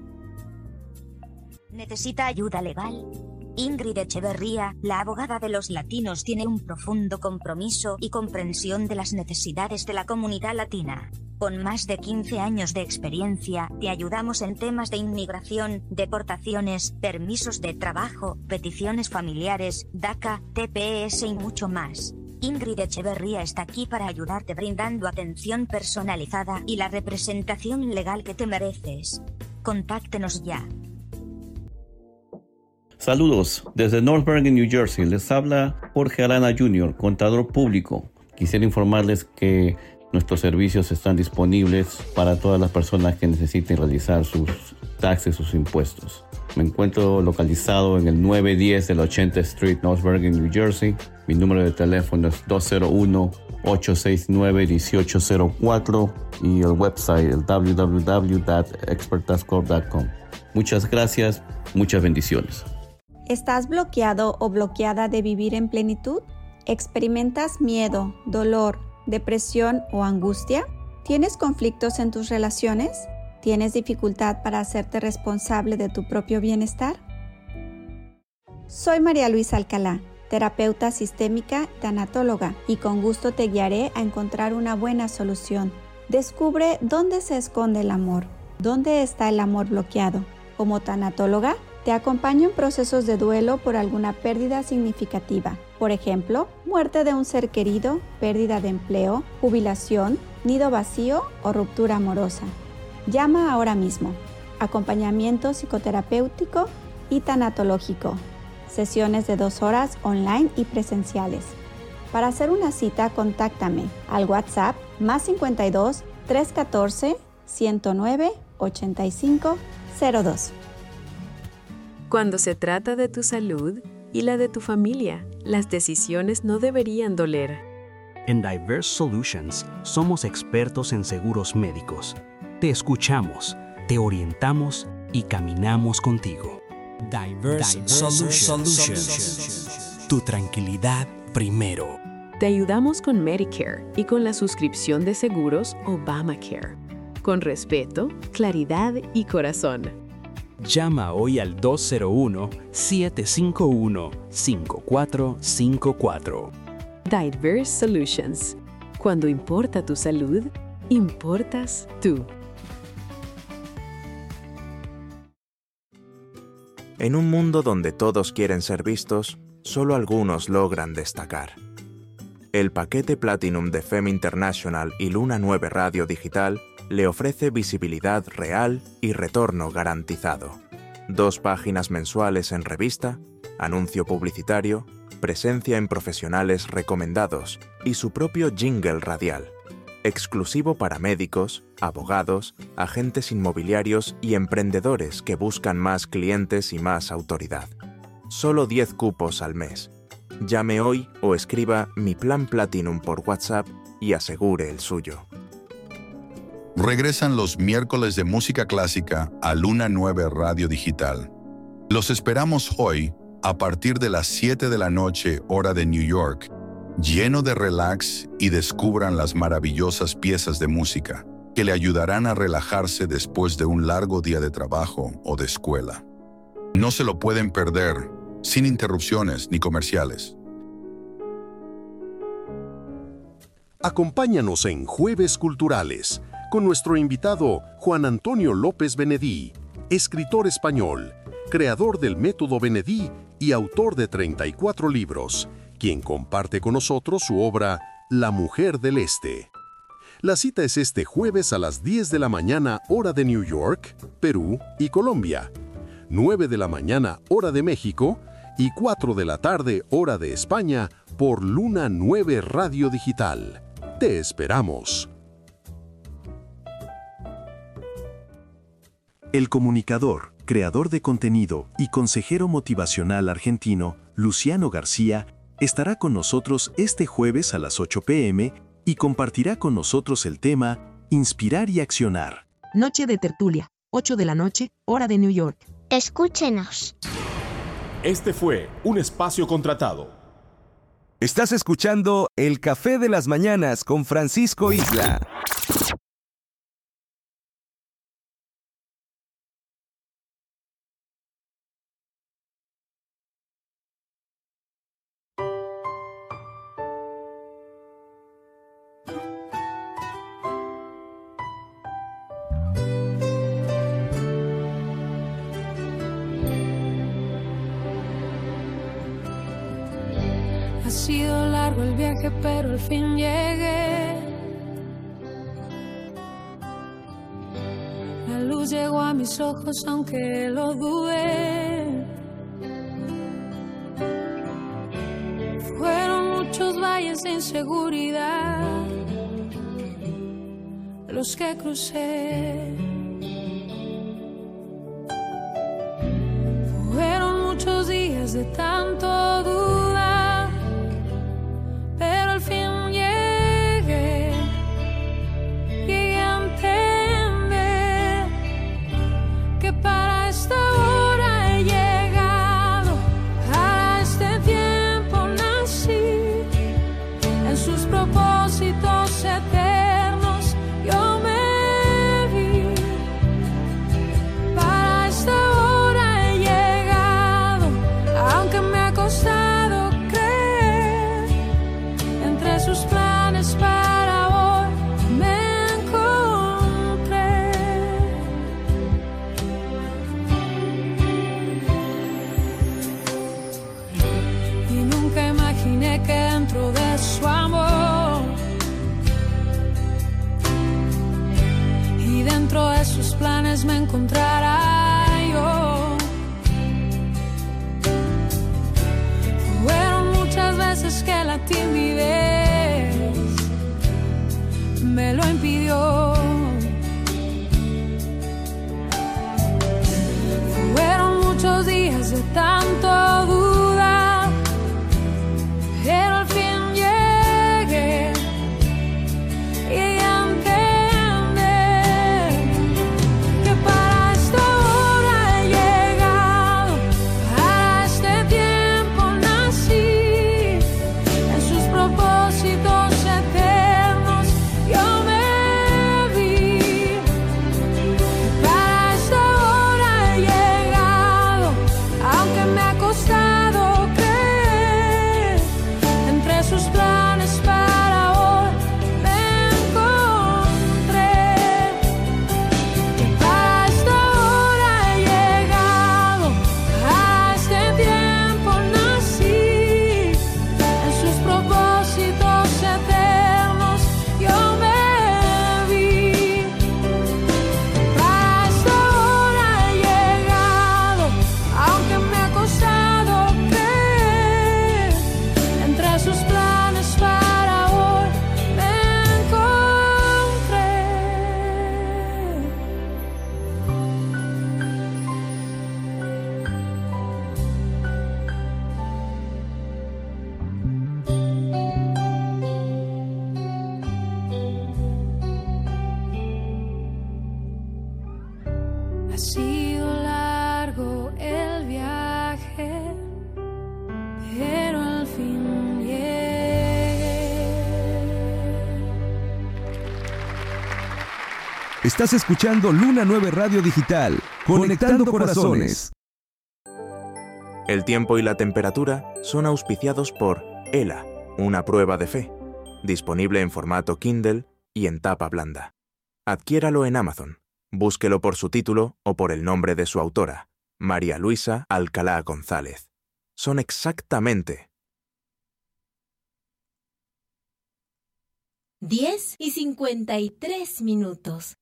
¿Necesita ayuda legal? Ingrid Echeverría, la abogada de los latinos, tiene un profundo compromiso y comprensión de las necesidades de la comunidad latina. Con más de quince años de experiencia, te ayudamos en temas de inmigración, deportaciones, permisos de trabajo, peticiones familiares, DACA, T P S y mucho más. Ingrid Echeverría está aquí para ayudarte brindando atención personalizada y la representación legal que te mereces. Contáctenos ya. Saludos, desde North Bergen, New Jersey, les habla Jorge Arana junior, contador público. Quisiera informarles que nuestros servicios están disponibles para todas las personas que necesiten realizar sus taxes, sus impuestos. Me encuentro localizado en el nueve diez de la ochenta Street, North Bergen, New Jersey. Mi número de teléfono es dos cero uno, ocho seis nueve, uno ocho cero cuatro y el website el w w w punto expert tax corp punto com. Muchas gracias, muchas bendiciones. ¿Estás bloqueado o bloqueada de vivir en plenitud? ¿Experimentas miedo, dolor, depresión o angustia? ¿Tienes conflictos en tus relaciones? ¿Tienes dificultad para hacerte responsable de tu propio bienestar? Soy María Luisa Alcalá, terapeuta sistémica, tanatóloga, y con gusto te guiaré a encontrar una buena solución. Descubre dónde se esconde el amor, dónde está el amor bloqueado. Como tanatóloga, te acompaño en procesos de duelo por alguna pérdida significativa. Por ejemplo, muerte de un ser querido, pérdida de empleo, jubilación, nido vacío o ruptura amorosa. Llama ahora mismo. Acompañamiento psicoterapéutico y tanatológico. Sesiones de dos horas online y presenciales. Para hacer una cita, contáctame al WhatsApp más cincuenta y dos, trescientos catorce, ciento nueve, ochenta y cinco cero dos. Cuando se trata de tu salud y la de tu familia, las decisiones no deberían doler. En Diverse Solutions somos expertos en seguros médicos. Te escuchamos, te orientamos y caminamos contigo. Diverse, Diverse Solutions. Solutions. Tu tranquilidad primero. Te ayudamos con Medicare y con la suscripción de seguros Obamacare. Con respeto, claridad y corazón. Llama hoy al dos cero uno, siete cinco uno, cinco cuatro cinco cuatro. Diverse Solutions. Cuando importa tu salud, importas tú. En un mundo donde todos quieren ser vistos, solo algunos logran destacar. El paquete Platinum de F E M International y Luna nueve Radio Digital le ofrece visibilidad real y retorno garantizado. Dos páginas mensuales en revista, anuncio publicitario, presencia en profesionales recomendados y su propio jingle radial, exclusivo para médicos, abogados, agentes inmobiliarios y emprendedores que buscan más clientes y más autoridad. Solo diez cupos al mes. Llame hoy o escriba Mi Plan Platinum por WhatsApp y asegure el suyo. Regresan los miércoles de música clásica a Luna nueve Radio Digital. Los esperamos hoy a partir de las siete de la noche, hora de New York, lleno de relax, y descubran las maravillosas piezas de música que le ayudarán a relajarse después de un largo día de trabajo o de escuela. No se lo pueden perder, sin interrupciones ni comerciales. Acompáñanos en Jueves Culturales con nuestro invitado Juan Antonio López Benedí, escritor español, creador del método Benedí y autor de treinta y cuatro libros, quien comparte con nosotros su obra La Mujer del Este. La cita es este jueves a las diez de la mañana, hora de New York, Perú y Colombia, nueve de la mañana, hora de México, y cuatro de la tarde, hora de España, por Luna nueve Radio Digital. Te esperamos. El comunicador, creador de contenido y consejero motivacional argentino, Luciano García, estará con nosotros este jueves a las ocho pe eme y compartirá con nosotros el tema Inspirar y Accionar. Noche de tertulia, ocho de la noche, hora de New York. Escúchenos. Este fue un espacio contratado. Estás escuchando El Café de las Mañanas con Francisco Isla. Ha sido largo el viaje, pero al fin llegué. La luz llegó a mis ojos, aunque lo dudé. Fueron muchos valles de inseguridad los que crucé. Fueron muchos días de tanto dudar, pero al fin llegué, llegué a entender que para esta hora he llegado, para este tiempo nací, en sus propósitos eternos yo me vi, para esta hora he llegado, aunque me ha costado creer, entre sus planes para hoy me encontré. Y nunca imaginé que dentro de su amor y dentro de sus planes me encontrara yo. Fueron muchas veces que la timidez me lo impidió. Fueron muchos días de tanto dudar, pero al fin llegué, llegué a entender que para esta hora he llegado, para este tiempo nací, en sus propósitos eternos yo me vi, para esta hora he llegado, aunque me ha costado creer, entre sus planes para hoy me encontré, que para esta hora he llegado, a este tiempo nací, en sus propósitos eternos yo me vi, para esta hora he llegado, aunque me ha costado creer, entre sus planes para hoy me encontré. Ha sido largo el viaje, pero al fin llegué. Estás escuchando Luna nueve Radio Digital, conectando corazones. El tiempo y la temperatura son auspiciados por ELA, una prueba de fe, disponible en formato Kindle y en tapa blanda. Adquiéralo en Amazon. Búsquelo por su título o por el nombre de su autora, María Luisa Alcalá González. Son exactamente diez y cincuenta y tres minutos.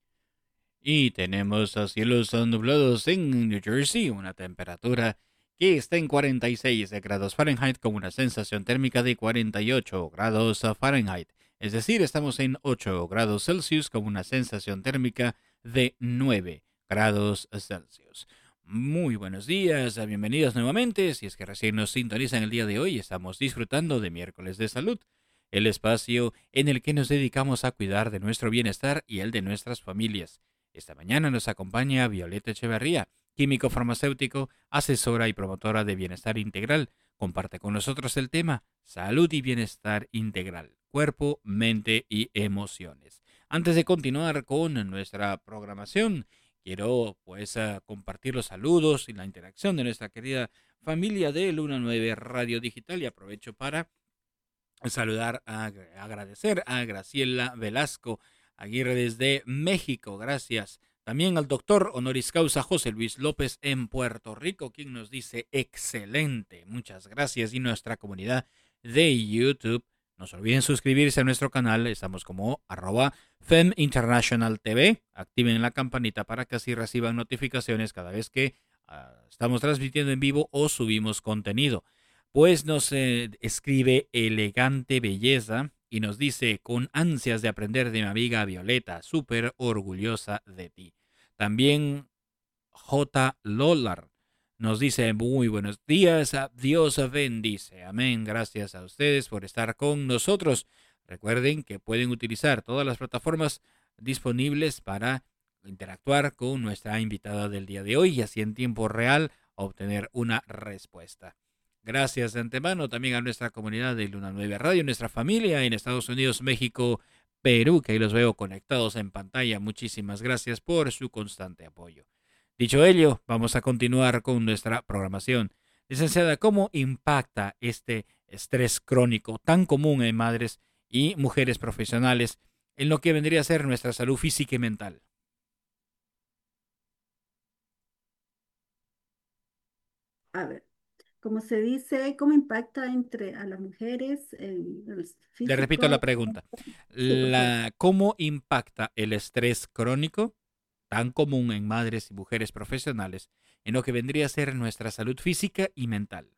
Y tenemos a cielos nublados en New Jersey, una temperatura que está en cuarenta y seis grados Fahrenheit con una sensación térmica de cuarenta y ocho grados Fahrenheit. Es decir, estamos en ocho grados Celsius con una sensación térmica de nueve grados Celsius. Muy buenos días, bienvenidos nuevamente. Si es que recién nos sintonizan el día de hoy, estamos disfrutando de Miércoles de Salud, el espacio en el que nos dedicamos a cuidar de nuestro bienestar y el de nuestras familias. Esta mañana nos acompaña Violeta Echeverría, químico farmacéutico, asesora y promotora de bienestar integral. Comparte con nosotros el tema Salud y Bienestar Integral, Cuerpo, Mente y Emociones. Antes de continuar con nuestra programación, quiero pues uh, compartir los saludos y la interacción de nuestra querida familia de Luna nueve Radio Digital y aprovecho para saludar, a, agradecer a Graciela Velasco Aguirre desde México, gracias. También al doctor honoris causa José Luis López en Puerto Rico, quien nos dice excelente, muchas gracias. Y nuestra comunidad de YouTube, no se olviden suscribirse a nuestro canal, estamos como arroba Fem International T V, activen la campanita para que así reciban notificaciones cada vez que uh, estamos transmitiendo en vivo o subimos contenido. Pues nos eh, escribe Elegante Belleza y nos dice, con ansias de aprender de mi amiga Violeta, súper orgullosa de ti. También J. Lolar nos dice, muy buenos días, Dios bendice. Amén, gracias a ustedes por estar con nosotros. Recuerden que pueden utilizar todas las plataformas disponibles para interactuar con nuestra invitada del día de hoy y así en tiempo real obtener una respuesta. Gracias de antemano también a nuestra comunidad de Luna nueve Radio, nuestra familia en Estados Unidos, México, Perú, que ahí los veo conectados en pantalla. Muchísimas gracias por su constante apoyo. Dicho ello, vamos a continuar con nuestra programación. Licenciada, ¿cómo impacta este estrés crónico tan común en madres y mujeres profesionales en lo que vendría a ser nuestra salud física y mental? A ver. Como se dice, ¿cómo impacta entre a las mujeres en el físico? Le repito la pregunta. La, ¿Cómo impacta el estrés crónico, tan común en madres y mujeres profesionales, en lo que vendría a ser nuestra salud física y mental?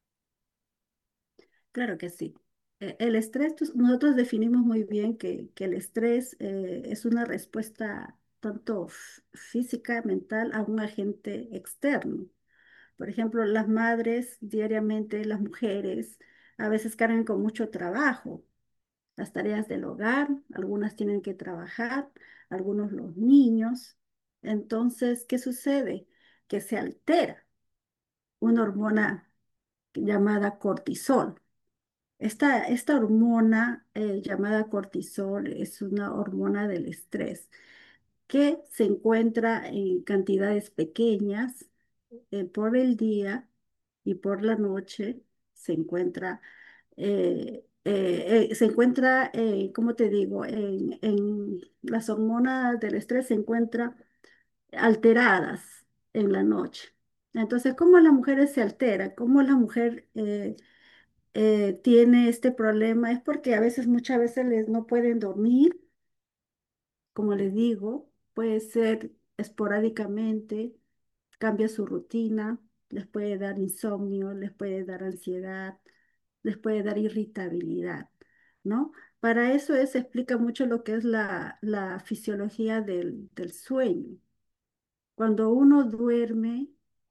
Claro que sí. Eh, El estrés, pues, nosotros definimos muy bien que, que el estrés eh, es una respuesta tanto f- física, mental, a un agente externo. Por ejemplo, las madres diariamente, las mujeres, a veces cargan con mucho trabajo, las tareas del hogar, algunas tienen que trabajar, algunos los niños. Entonces, ¿qué sucede? Que se altera una hormona llamada cortisol. Esta, esta hormona eh, llamada cortisol es una hormona del estrés que se encuentra en cantidades pequeñas eh, por el día y por la noche se encuentra, eh, eh, eh, se encuentra, eh, ¿cómo te digo? En, en las hormonas del estrés se encuentran alteradas en la noche. Entonces, ¿cómo la mujer se altera? ¿Cómo la mujer eh, eh, tiene este problema? Es porque a veces, muchas veces les no pueden dormir, como les digo, puede ser esporádicamente, cambia su rutina, les puede dar insomnio, les puede dar ansiedad, les puede dar irritabilidad, ¿no? Para eso es, explica mucho lo que es la, la fisiología del, del sueño. Cuando uno duerme,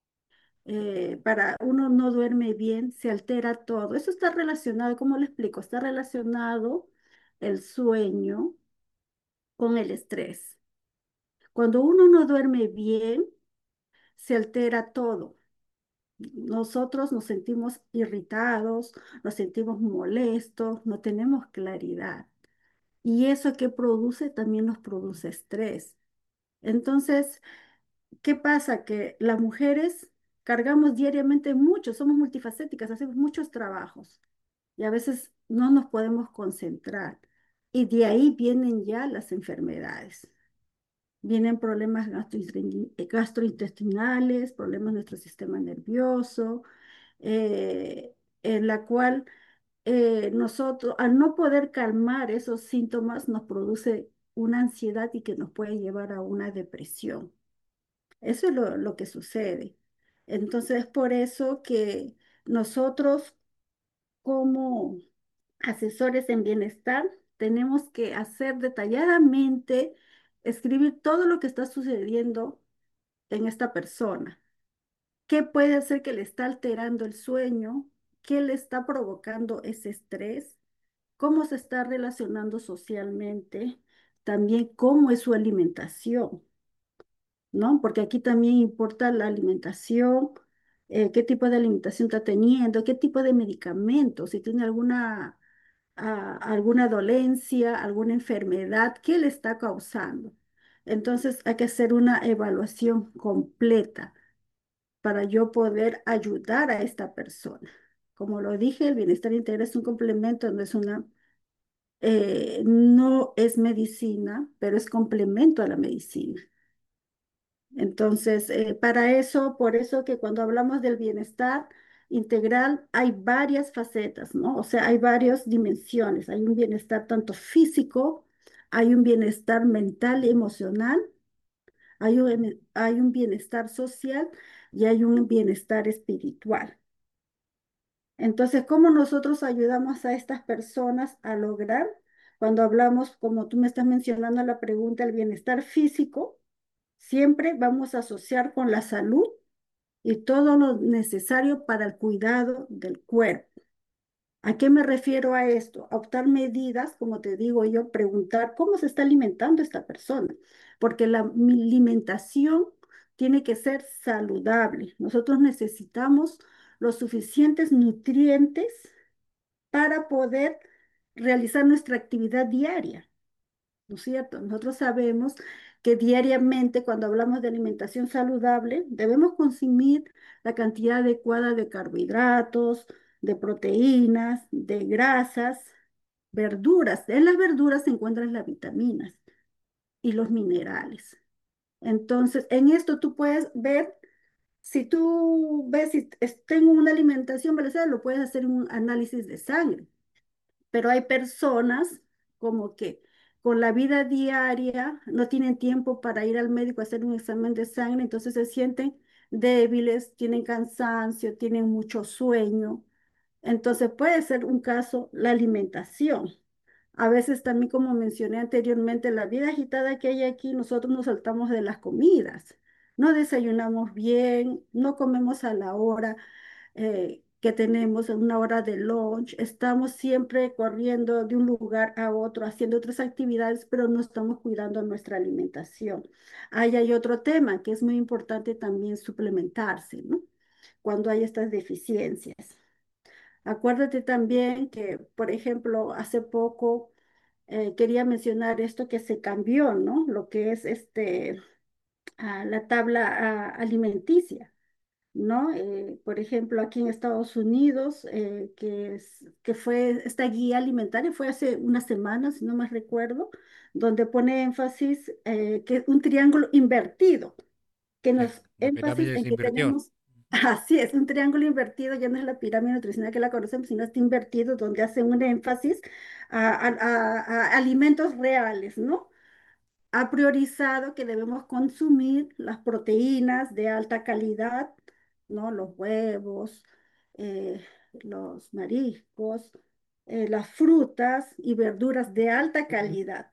eh, para uno no duerme bien, se altera todo. Eso está relacionado, ¿cómo le explico? Está relacionado el sueño con el estrés. Cuando uno no duerme bien, se altera todo. Nosotros nos sentimos irritados, nos sentimos molestos, no tenemos claridad. Y eso que produce también nos produce estrés. Entonces, ¿qué pasa? Que las mujeres cargamos diariamente mucho, somos multifacéticas, hacemos muchos trabajos y a veces no nos podemos concentrar. Y de ahí vienen ya las enfermedades. vienen problemas gastrointestin- eh, gastrointestinales, problemas de nuestro sistema nervioso, eh, en la cual eh, nosotros, al no poder calmar esos síntomas, nos produce una ansiedad y que nos puede llevar a una depresión. Eso es lo, lo que sucede. Entonces, es por eso que nosotros como asesores en bienestar tenemos que hacer detalladamente, escribir todo lo que está sucediendo en esta persona. ¿Qué puede ser que le está alterando el sueño? ¿Qué le está provocando ese estrés? ¿Cómo se está relacionando socialmente? También cómo es su alimentación, ¿no? Porque aquí también importa la alimentación, eh, qué tipo de alimentación está teniendo, qué tipo de medicamentos, si tiene alguna, ah, alguna dolencia, alguna enfermedad, qué le está causando. Entonces hay que hacer una evaluación completa para yo poder ayudar a esta persona. Como lo dije, el bienestar integral es un complemento, no es una, eh, no es medicina, pero es complemento a la medicina. Entonces, eh, para eso, por eso que cuando hablamos del bienestar integral hay varias facetas, ¿no? O sea, hay varias dimensiones. Hay un bienestar tanto físico, hay un bienestar mental y emocional, hay un, hay un bienestar social y hay un bienestar espiritual. Entonces, ¿cómo nosotros ayudamos a estas personas a lograr, cuando hablamos, como tú me estás mencionando la pregunta, el bienestar físico? Siempre vamos a asociar con la salud y todo lo necesario para el cuidado del cuerpo. ¿A qué me refiero a esto? A optar medidas, como te digo yo, preguntar cómo se está alimentando esta persona, porque la mi- alimentación tiene que ser saludable. Nosotros necesitamos los suficientes nutrientes para poder realizar nuestra actividad diaria. ¿No es cierto? Nosotros sabemos que diariamente, cuando hablamos de alimentación saludable, debemos consumir la cantidad adecuada de carbohidratos, de proteínas, de grasas, verduras. En las verduras se encuentran las vitaminas y los minerales. Entonces, en esto tú puedes ver, si tú ves si es- tengo una alimentación balanceada, lo puedes hacer en un análisis de sangre. Pero hay personas como que con la vida diaria no tienen tiempo para ir al médico a hacer un examen de sangre, entonces se sienten débiles, tienen cansancio, tienen mucho sueño. Entonces puede ser un caso la alimentación. A veces también, como mencioné anteriormente, la vida agitada que hay aquí, nosotros nos saltamos de las comidas. No desayunamos bien, no comemos a la hora eh, que tenemos, en una hora de lunch. Estamos siempre corriendo de un lugar a otro, haciendo otras actividades, pero no estamos cuidando nuestra alimentación. Ahí hay otro tema que es muy importante también suplementarse, ¿no? Cuando hay estas deficiencias. Acuérdate también que, por ejemplo, hace poco eh, quería mencionar esto que se cambió, ¿no? Lo que es este, ah, la tabla ah, alimenticia. ¿No? Eh, por ejemplo, aquí en Estados Unidos, eh, que, es- que fue esta guía alimentaria, fue hace unas semanas, si no más recuerdo, donde pone énfasis eh, que es un triángulo invertido, que Sí, nos la énfasis pirámide en se que invirtió. tenemos, así es, un triángulo invertido, ya no es la pirámide nutricional que la conocemos, sino está invertido, donde hacen un énfasis a, a a- a alimentos reales, ¿no? Ha priorizado que debemos consumir las proteínas de alta calidad, ¿no? Los huevos, eh, los mariscos, eh, las frutas y verduras de alta calidad,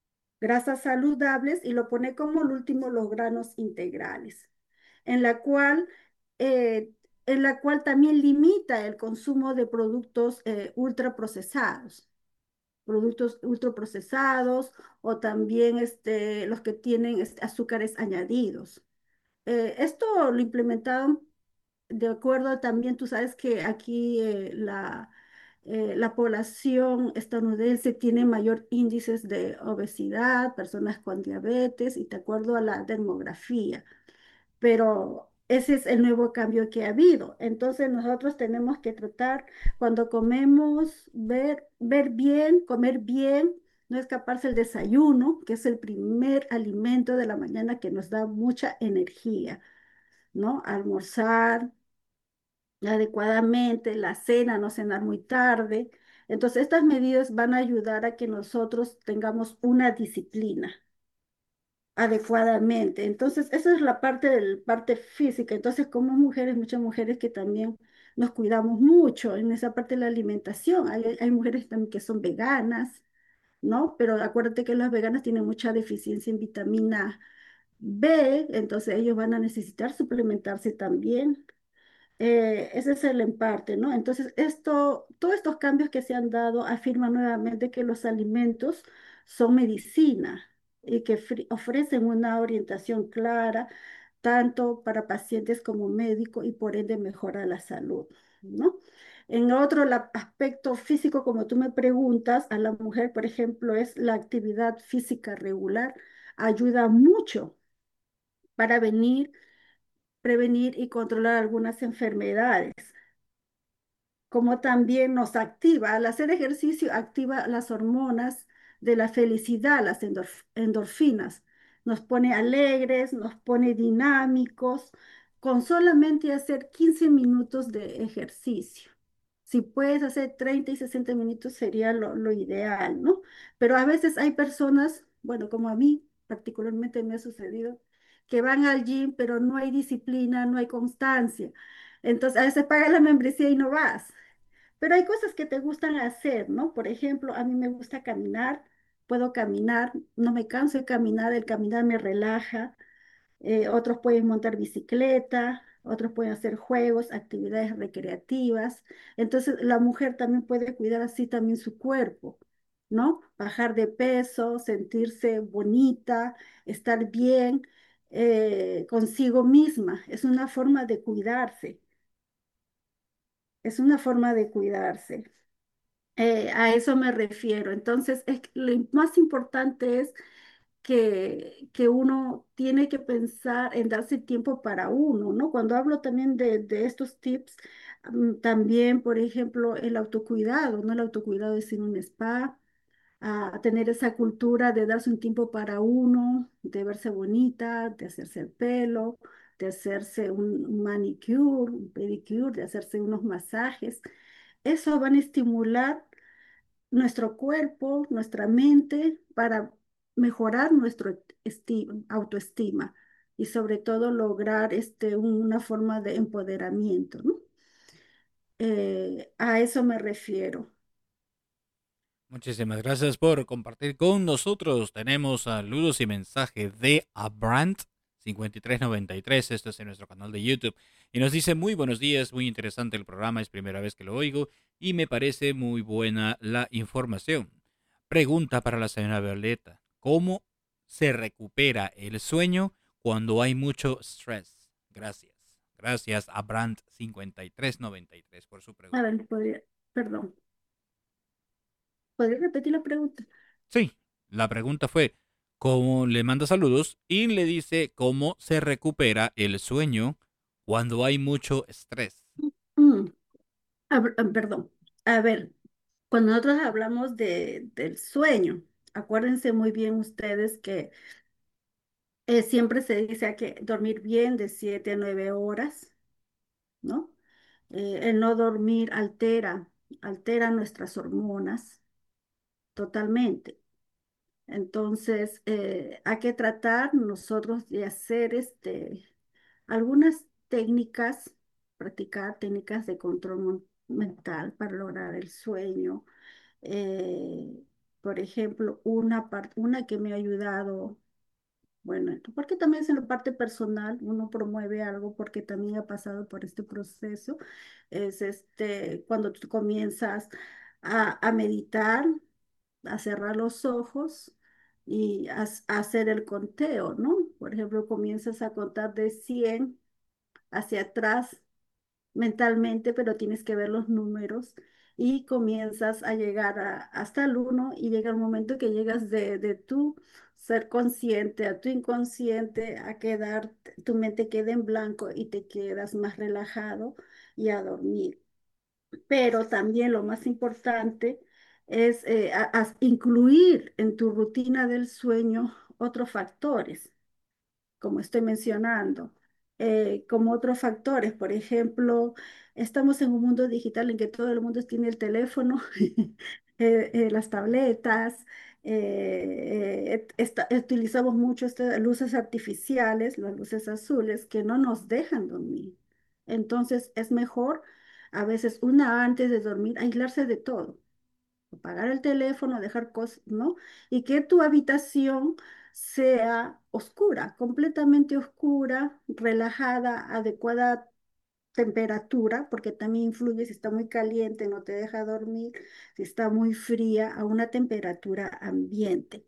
grasas saludables y lo pone como el último los granos integrales, en la cual, eh, en la cual también limita el consumo de productos eh, ultraprocesados productos ultraprocesados o también este, los que tienen este, azúcares añadidos. Eh, esto lo implementaron de acuerdo también, tú sabes que aquí eh, la, eh, la población estadounidense tiene mayor índices de obesidad, personas con diabetes y de acuerdo a la demografía, pero ese es el nuevo cambio que ha habido. Entonces nosotros tenemos que tratar cuando comemos, ver, ver bien, comer bien, no escaparse el desayuno, que es el primer alimento de la mañana que nos da mucha energía, ¿no? Almorzar adecuadamente, la cena, no cenar muy tarde. Entonces, estas medidas van a ayudar a que nosotros tengamos una disciplina adecuadamente. Entonces, esa es la parte del parte física. Entonces, como mujeres, muchas mujeres que también nos cuidamos mucho en esa parte de la alimentación. Hay, hay mujeres también que son veganas, ¿no? Pero acuérdate que las veganas tienen mucha deficiencia en vitamina B, entonces ellos van a necesitar suplementarse también. Eh, ese es el en parte, ¿no? Entonces, esto, todos estos cambios que se han dado afirman nuevamente que los alimentos son medicina y que fri- ofrecen una orientación clara tanto para pacientes como médicos y por ende mejora la salud, ¿no? En otro la- aspecto físico, como tú me preguntas, a la mujer, por ejemplo, es la actividad física regular, ayuda mucho para venir, prevenir y controlar algunas enfermedades, como también nos activa, al hacer ejercicio, activa las hormonas de la felicidad, las endorf- endorfinas. Nos pone alegres, nos pone dinámicos, con solamente hacer quince minutos de ejercicio. Si puedes hacer treinta y sesenta minutos sería lo, lo ideal, ¿no? Pero a veces hay personas, bueno, como a mí particularmente me ha sucedido, que van al gym, pero no hay disciplina, no hay constancia. Entonces, a veces pagas la membresía y no vas. Pero hay cosas que te gustan hacer, ¿no? Por ejemplo, a mí me gusta caminar, puedo caminar, no me canso de caminar, el caminar me relaja. Eh, otros pueden montar bicicleta, otros pueden hacer juegos, actividades recreativas. Entonces, la mujer también puede cuidar así también su cuerpo, ¿no? Bajar de peso, sentirse bonita, estar bien eh, consigo misma. Es una forma de cuidarse, es una forma de cuidarse. Eh, a eso me refiero. Entonces, es que lo más importante es que, que uno tiene que pensar en darse tiempo para uno, ¿no? Cuando hablo también de, de estos tips, mm, también, por ejemplo, el autocuidado, ¿no? El autocuidado es ir a un spa, a tener esa cultura de darse un tiempo para uno, de verse bonita, de hacerse el pelo, de hacerse un un manicure, un pedicure, de hacerse unos masajes. Eso van a estimular nuestro cuerpo, nuestra mente, para mejorar nuestra autoestima y sobre todo lograr este, una forma de empoderamiento, ¿no? Eh, a eso me refiero. Muchísimas gracias por compartir con nosotros. Tenemos saludos y mensaje de Abrant cincuenta y tres noventa y tres. Esto es en nuestro canal de YouTube. Y nos dice: muy buenos días, muy interesante el programa, es primera vez que lo oigo y me parece muy buena la información. Pregunta para la señora Violeta: ¿cómo se recupera el sueño cuando hay mucho estrés? Gracias. Gracias a Brand cincuenta y tres noventa y tres por su A pregunta. ver, podría, perdón, ¿podría repetir la pregunta? Sí, la pregunta fue: ¿cómo le manda saludos? Y le dice cómo se recupera el sueño cuando hay mucho estrés. Mm, a ver, ah, perdón. A ver, cuando nosotros hablamos de, del sueño, acuérdense muy bien ustedes que eh, siempre se dice que dormir bien de siete a nueve horas, ¿no? Eh, el no dormir altera, altera nuestras hormonas totalmente. Entonces, eh, hay que tratar nosotros de hacer este, algunas técnicas, practicar técnicas de control mon- mental para lograr el sueño. Eh, por ejemplo, una, par- una que me ha ayudado, bueno, porque también es en la parte personal, uno promueve algo porque también ha pasado por este proceso, es este, cuando tú comienzas a, a meditar, a cerrar los ojos y a, a hacer el conteo, ¿no? Por ejemplo, comienzas a contar de cien hacia atrás mentalmente, pero tienes que ver los números y comienzas a llegar a- hasta el uno y llega el momento que llegas de, de tu ser consciente a tu inconsciente, a quedar, tu mente queda en blanco y te quedas más relajado y a dormir. Pero también lo más importante es eh, a- a incluir en tu rutina del sueño otros factores, como estoy mencionando, eh, como otros factores. Por ejemplo, estamos en un mundo digital en que todo el mundo tiene el teléfono, eh, eh, las tabletas, eh, eh, esta- utilizamos mucho estas luces artificiales, las luces azules, que no nos dejan dormir. Entonces, es mejor a veces una antes de dormir aislarse de todo, apagar el teléfono, dejar cosas, ¿no? Y que tu habitación sea oscura, completamente oscura, relajada, adecuada temperatura, porque también influye si está muy caliente, no te deja dormir, si está muy fría, a una temperatura ambiente.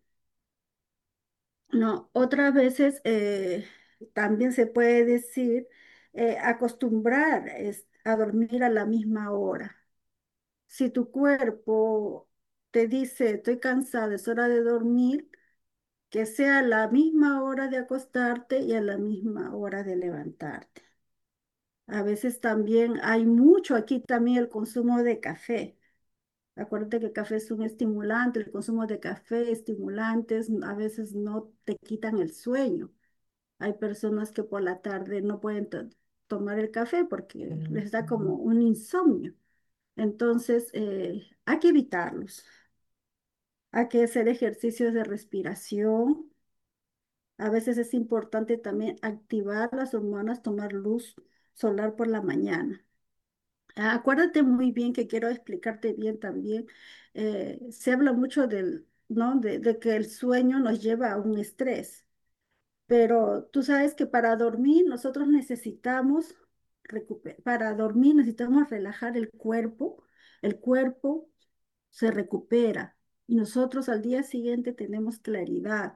No, otras veces eh, también se puede decir eh, acostumbrar es, a dormir a la misma hora. Si tu cuerpo te dice, estoy cansada, es hora de dormir, que sea a la misma hora de acostarte y a la misma hora de levantarte. A veces también hay mucho aquí también el consumo de café. Acuérdate que el café es un estimulante, el consumo de café, estimulantes, a veces no te quitan el sueño. Hay personas que por la tarde no pueden to- tomar el café porque les da como un insomnio. Entonces, eh, hay que evitarlos. Hay que hacer ejercicios de respiración. A veces es importante también activar las hormonas, tomar luz solar por la mañana. Ah, acuérdate muy bien que quiero explicarte bien también. Eh, se habla mucho del, ¿no? De, de que el sueño nos lleva a un estrés, pero tú sabes que para dormir nosotros necesitamos recuper- para dormir necesitamos relajar el cuerpo. El cuerpo se recupera y nosotros al día siguiente tenemos claridad.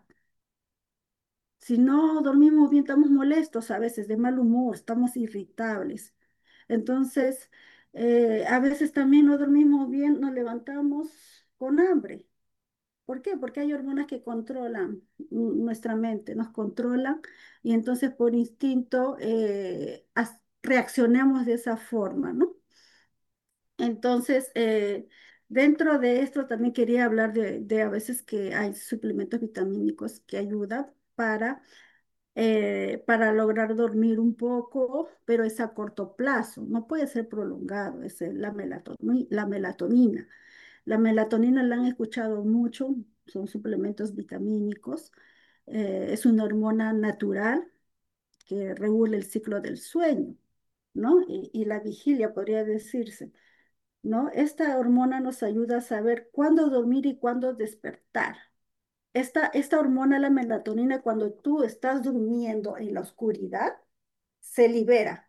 Si no dormimos bien, estamos molestos a veces, de mal humor, estamos irritables. Entonces, eh, a veces también no dormimos bien, nos levantamos con hambre. ¿Por qué? Porque hay hormonas que controlan mm, nuestra mente, nos controlan y entonces por instinto eh, as- reaccionamos de esa forma, ¿no? Entonces, eh, dentro de esto también quería hablar de, de a veces que hay suplementos vitamínicos que ayudan para, eh, para lograr dormir un poco, pero es a corto plazo, no puede ser prolongado, es el- la melatoni- la melatonina. La melatonina la han escuchado mucho, son suplementos vitamínicos, eh, es una hormona natural que regula el ciclo del sueño, ¿no? Y, y la vigilia, podría decirse. ¿No? Esta hormona nos ayuda a saber cuándo dormir y cuándo despertar. Esta, esta hormona, la melatonina, cuando tú estás durmiendo en la oscuridad, se libera.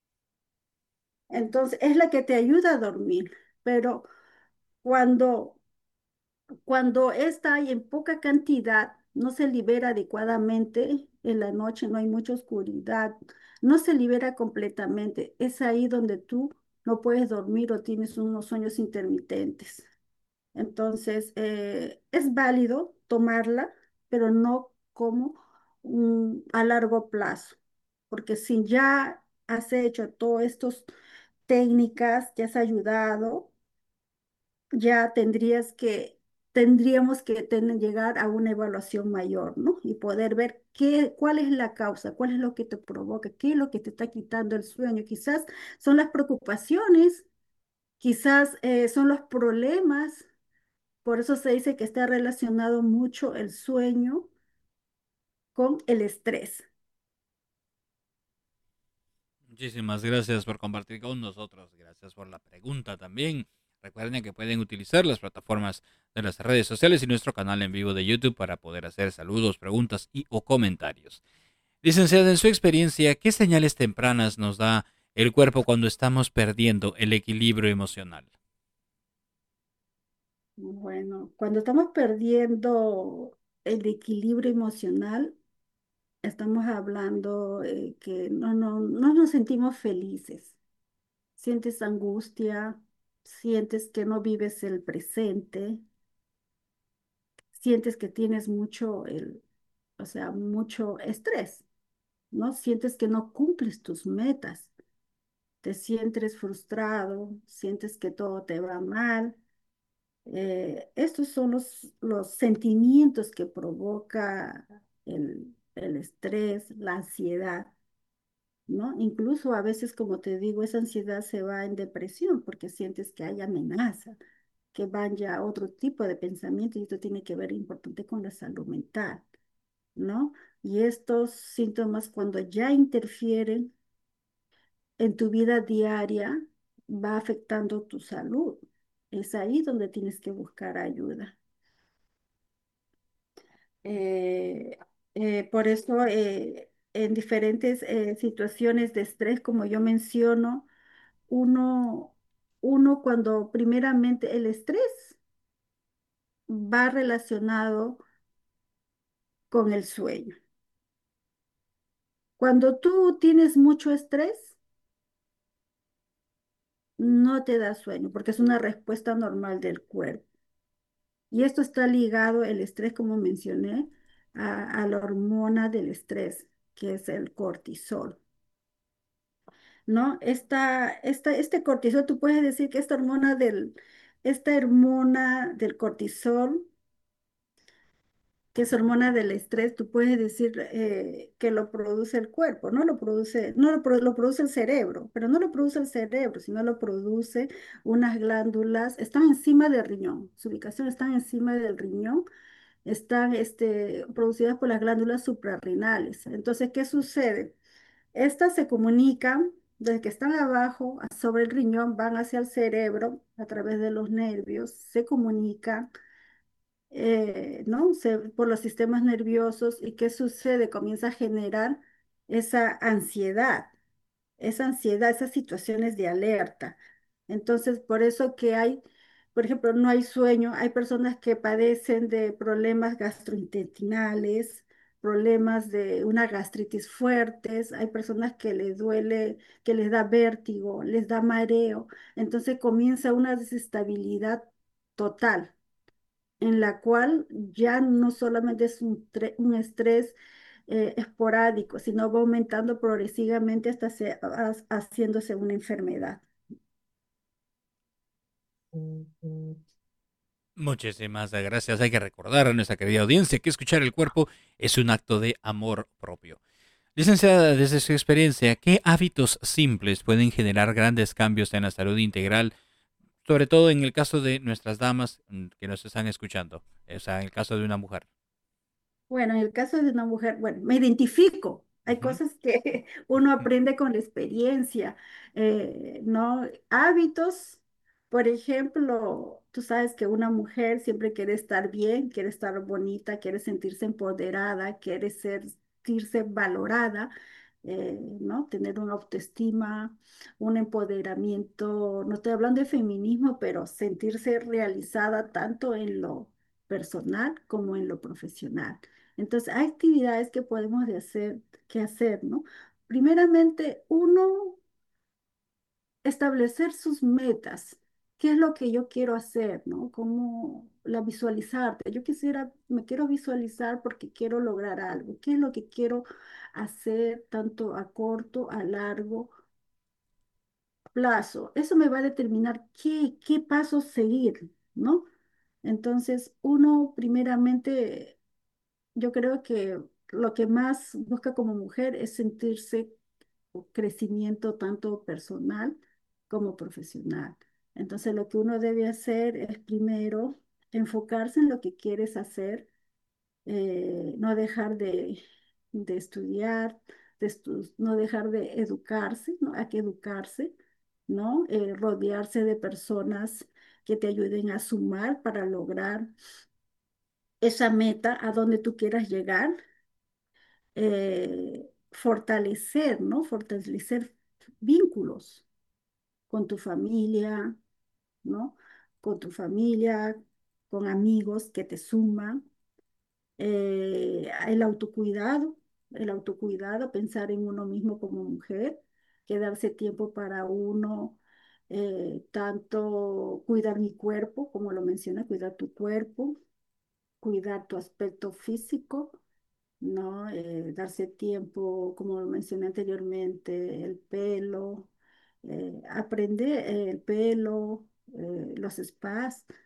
Entonces, es la que te ayuda a dormir. Pero cuando, cuando esta hay en poca cantidad, no se libera adecuadamente en la noche, no hay mucha oscuridad, no se libera completamente. Es ahí donde tú no puedes dormir o tienes unos sueños intermitentes. Entonces, eh, es válido tomarla, pero no como mm, a largo plazo, porque si ya has hecho todas estas técnicas, ya has ayudado, ya tendrías que, tendríamos que tener- llegar a una evaluación mayor, ¿no? Y poder ver qué, cuál es la causa, cuál es lo que te provoca, qué es lo que te está quitando el sueño. Quizás son las preocupaciones, quizás eh, son los problemas. Por eso se dice que está relacionado mucho el sueño con el estrés. Muchísimas gracias por compartir con nosotros. Gracias por la pregunta también. Recuerden que pueden utilizar las plataformas de las redes sociales y nuestro canal en vivo de YouTube para poder hacer saludos, preguntas y o comentarios. Licenciada, en su experiencia, ¿qué señales tempranas nos da el cuerpo cuando estamos perdiendo el equilibrio emocional? Bueno, cuando estamos perdiendo el equilibrio emocional, estamos hablando eh, que no, no, no nos sentimos felices. Sientes angustia, sientes que no vives el presente, sientes que tienes mucho, el, o sea, mucho estrés, ¿no? Sientes que no cumples tus metas. Te sientes frustrado, sientes que todo te va mal, Eh, estos son los, los sentimientos que provoca el, el estrés, la ansiedad, ¿no? Incluso a veces, como te digo, esa ansiedad se va en depresión porque sientes que hay amenaza, que van ya a otro tipo de pensamiento y esto tiene que ver importante con la salud mental, ¿no? Y estos síntomas cuando ya interfieren en tu vida diaria, va afectando tu salud. Es ahí donde tienes que buscar ayuda. Eh, eh, por eso, eh, en diferentes eh, situaciones de estrés, como yo menciono, uno, uno cuando primeramente el estrés va relacionado con el sueño. Cuando tú tienes mucho estrés, no te da sueño, porque es una respuesta normal del cuerpo. Y esto está ligado, el estrés, como mencioné, a, a la hormona del estrés, que es el cortisol. ¿No? Esta, esta, este cortisol, tú puedes decir que esta hormona del, esta hormona del cortisol, que es hormona del estrés, tú puedes decir eh, que lo produce el cuerpo, no lo produce, no lo, pro- lo produce el cerebro, pero no lo produce el cerebro, sino lo produce unas glándulas, están encima del riñón, su ubicación está encima del riñón, están este, producidas por las glándulas suprarrenales. Entonces, ¿qué sucede? Estas se comunican desde que están abajo a- sobre el riñón, van hacia el cerebro a través de los nervios, se comunican, eh, ¿no? Se- por los sistemas nerviosos. ¿Y qué sucede? Comienza a generar esa ansiedad, esa ansiedad, esas situaciones de alerta. Entonces, por eso que hay, por ejemplo, no hay sueño, hay personas que padecen de problemas gastrointestinales, problemas de una gastritis fuertes, hay personas que les duele, que les da vértigo, les da mareo, entonces comienza una desestabilidad total, en la cual ya no solamente es un, tre- un estrés eh, esporádico, sino va aumentando progresivamente hasta se- ha- haciéndose una enfermedad. Muchísimas gracias. Hay que recordar a nuestra querida audiencia que escuchar el cuerpo es un acto de amor propio. Licenciada, desde su experiencia, ¿qué hábitos simples pueden generar grandes cambios en la salud integral, sobre todo en el caso de nuestras damas mm, que nos están escuchando? O sea, en el caso de una mujer. Bueno, en el caso de una mujer, bueno, me identifico. Hay Ujú. cosas que uno aprende con la experiencia, eh, ¿no? Hábitos, por ejemplo, tú sabes que una mujer siempre quiere estar bien, quiere estar bonita, quiere sentirse empoderada, quiere ser- sentirse valorada, eh, ¿no? Tener una autoestima, un empoderamiento, no estoy hablando de feminismo, pero sentirse realizada tanto en lo personal como en lo profesional. Entonces, hay actividades que podemos de hacer, que hacer, ¿no? Primeramente, uno, establecer sus metas. ¿Qué es lo que yo quiero hacer, ¿no? Cómo la visualizarte. Yo quisiera, me quiero visualizar porque quiero lograr algo. ¿Qué es lo que quiero hacer tanto a corto, a largo plazo? Eso me va a determinar qué, qué pasos seguir, ¿no? Entonces, uno primeramente yo creo que lo que más busca como mujer es sentirse crecimiento tanto personal como profesional. Entonces, lo que uno debe hacer es primero enfocarse en lo que quieres hacer, eh, no dejar de, de estudiar, de estu- no dejar de educarse, ¿no? Hay que educarse, ¿no? Eh, rodearse de personas que te ayuden a sumar para lograr esa meta a donde tú quieras llegar, eh, fortalecer, ¿no? Fortalecer vínculos con tu familia, ¿no? Con tu familia, con amigos que te suman, eh, el autocuidado, el autocuidado, pensar en uno mismo como mujer, que darse tiempo para uno, eh, tanto cuidar mi cuerpo, como lo menciona, cuidar tu cuerpo, cuidar tu aspecto físico, ¿no? Eh, darse tiempo, como lo mencioné anteriormente, el pelo, eh, aprender eh, el pelo, eh, los spas.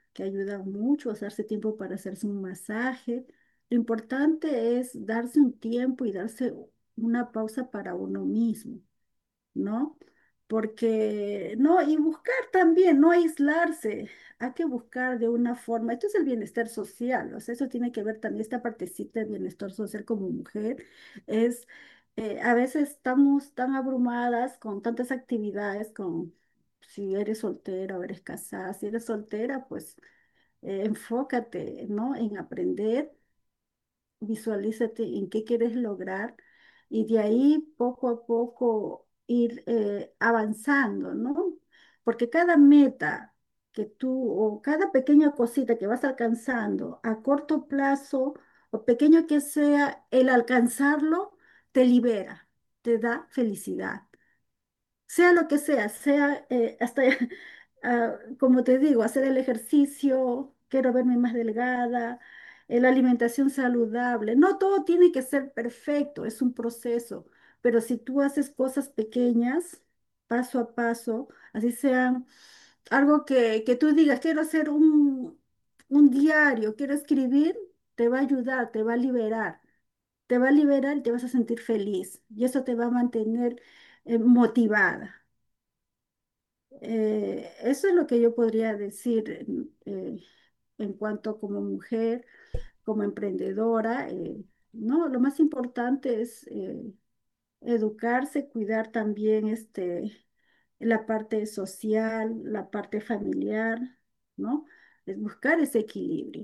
que ayudan mucho, darse tiempo para hacerse un masaje. Lo importante es darse un tiempo y darse una pausa para uno mismo, ¿no? Porque, no, y buscar también, no aislarse, hay que buscar de una forma, esto es el bienestar social, o sea, eso tiene que ver también esta partecita de bienestar social como mujer, es, eh, a veces estamos tan abrumadas con tantas actividades, con, si eres soltera o eres casada, si eres soltera, pues eh, enfócate, ¿no? En aprender, visualízate en qué quieres lograr y de ahí poco a poco ir eh, avanzando, ¿no? Porque cada meta que tú o cada pequeña cosita que vas alcanzando a corto plazo o pequeño que sea, el alcanzarlo te libera, te da felicidad. Sea lo que sea, sea eh, hasta, ah, como te digo, hacer el ejercicio, quiero verme más delgada, eh, la alimentación saludable. No todo tiene que ser perfecto, es un proceso, pero si tú haces cosas pequeñas, paso a paso, así sean algo que, que tú digas, quiero hacer un, un diario, quiero escribir, te va a ayudar, te va a liberar. Te va a liberar y te vas a sentir feliz. Y eso te va a mantener eh, motivada. Eh, eso es lo que yo podría decir eh, en cuanto como mujer, como emprendedora. Eh, no, lo más importante es eh, educarse, cuidar también este, la parte social, la parte familiar, ¿no? Es buscar ese equilibrio.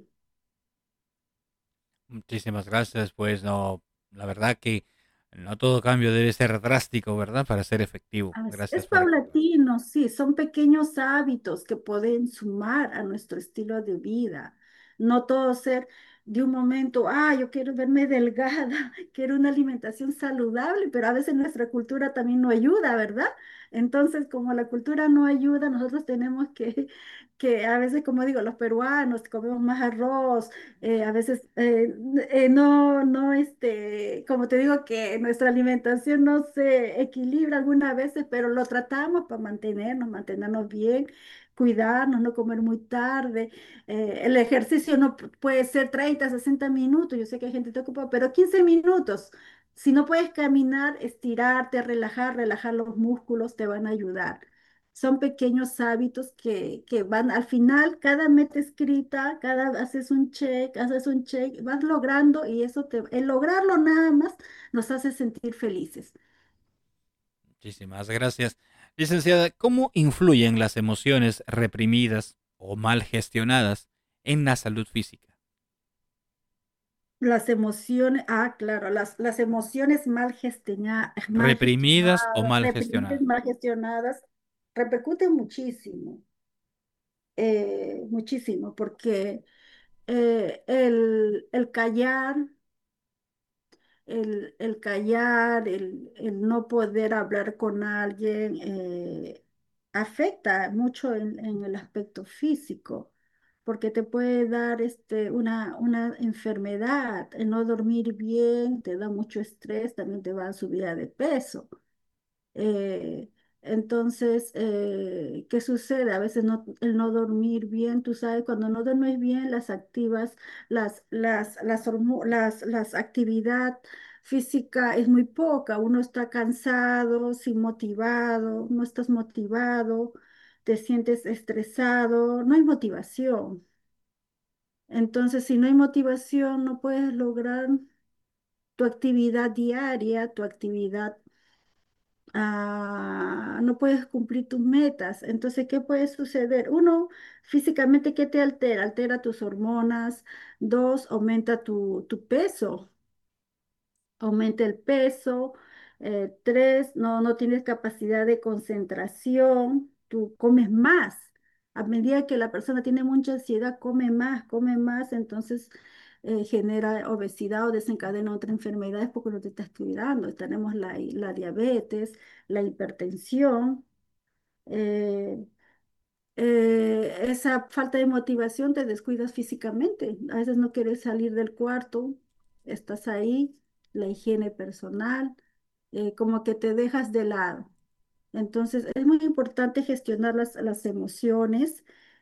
Muchísimas gracias, pues no, la verdad que no todo cambio debe ser drástico, ¿verdad? Para ser efectivo. As- Es Gracias por recordar. paulatino, sí, son pequeños hábitos que pueden sumar a nuestro estilo de vida. No todo ser de un momento, ah, yo quiero verme delgada, quiero una alimentación saludable, pero a veces nuestra cultura también no ayuda, ¿verdad? Entonces, como la cultura no ayuda, nosotros tenemos que, que a veces, como digo, los peruanos comemos más arroz, eh, a veces eh, eh, no, no, este, como te digo, que nuestra alimentación no se equilibra algunas veces, pero lo tratamos para mantenernos, mantenernos bien, cuidarnos, no comer muy tarde. Eh, el ejercicio no pu- puede ser treinta sesenta minutos, yo sé que hay gente que está ocupada, pero quince minutos. Si no puedes caminar, estirarte, relajar, relajar los músculos, te van a ayudar. Son pequeños hábitos que, que van al final, cada meta escrita, cada haces un check, haces un check, vas logrando y eso te, el lograrlo nada más nos hace sentir felices. Muchísimas gracias. Licenciada, ¿cómo influyen las emociones reprimidas o mal gestionadas en la salud física? Las emociones, ah, claro, las, las emociones mal gestionadas, mal Reprimidas o gestionadas, mal reprimidas, gestionadas. mal gestionadas, repercuten muchísimo, eh, muchísimo, porque eh, el, el callar, el, el callar, el, el no poder hablar con alguien, eh, afecta mucho en, en el aspecto físico, porque te puede dar este, una, una enfermedad, el no dormir bien, te da mucho estrés, también te va a subir de peso. Eh, entonces, eh, ¿qué sucede? A veces no, el no dormir bien, tú sabes, cuando no duermes bien, las activas, las, las, las, hormo- las, las actividad física es muy poca, uno está cansado, sin motivado, no estás motivado, te sientes estresado, no hay motivación. Entonces, si no hay motivación, no puedes lograr tu actividad diaria, tu actividad ah, no puedes cumplir tus metas. Entonces, ¿qué puede suceder? Uno, físicamente, ¿qué te altera? Altera tus hormonas. Dos, aumenta tu, tu peso, aumenta el peso. Eh, tres, no, no tienes capacidad de concentración, tú comes más. A medida que la persona tiene mucha ansiedad, come más, come más, entonces eh, genera obesidad o desencadena otra enfermedad porque no te estás cuidando. Tenemos la, la diabetes, la hipertensión. eh, eh, esa falta de motivación te descuidas físicamente. A veces no quieres salir del cuarto, estás ahí, la higiene personal, eh, como que te dejas de lado. Entonces, es muy importante gestionar las, las emociones,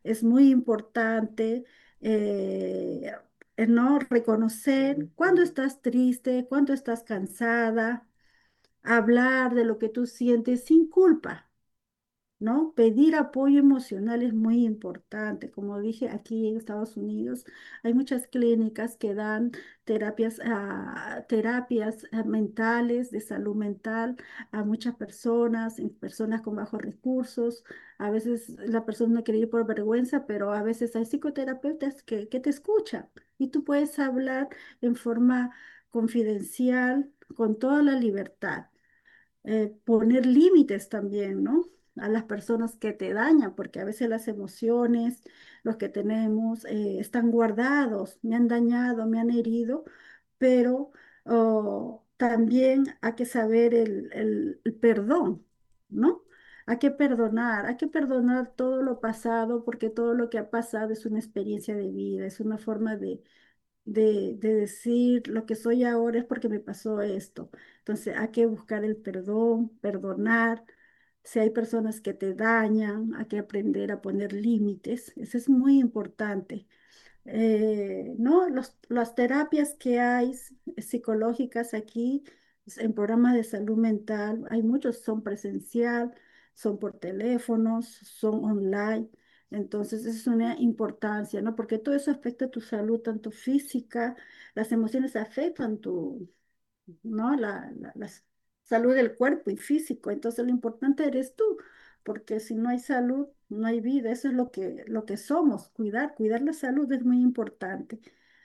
es muy importante, eh, eh, ¿no? Reconocer cuando estás triste, cuando estás cansada, hablar de lo que tú sientes sin culpa. ¿No? Pedir apoyo emocional es muy importante. Como dije, aquí en Estados Unidos hay muchas clínicas que dan terapias, ah, terapias ah, mentales, de salud mental a muchas personas, en personas con bajos recursos. A veces la persona no quiere ir por vergüenza, pero a veces hay psicoterapeutas que, que te escuchan y tú puedes hablar en forma confidencial, con toda la libertad, eh, poner límites también, ¿no? A las personas que te dañan, porque a veces las emociones, los que tenemos, eh, están guardados, me han dañado, me han herido, pero oh, también hay que saber el, el- el perdón, ¿no? Hay que perdonar, hay que perdonar todo lo pasado, porque todo lo que ha pasado es una experiencia de vida, es una forma de de, de decir lo que soy ahora es porque me pasó esto. Entonces hay que buscar el perdón, perdonar. Si hay personas que te dañan, hay que aprender a poner límites. Eso es muy importante. Eh, ¿no? Los- las terapias que hay s- psicológicas aquí s- en programas de salud mental, hay muchos, son presencial, son por teléfonos, son online. Entonces, eso es una importancia, ¿no? Porque todo eso afecta tu salud, tanto física, las emociones afectan tu, ¿no? La, la, la s- salud del cuerpo y físico. Entonces, lo importante eres tú, porque si no hay salud, no hay vida. Eso es lo que, lo que somos, cuidar, cuidar la salud es muy importante.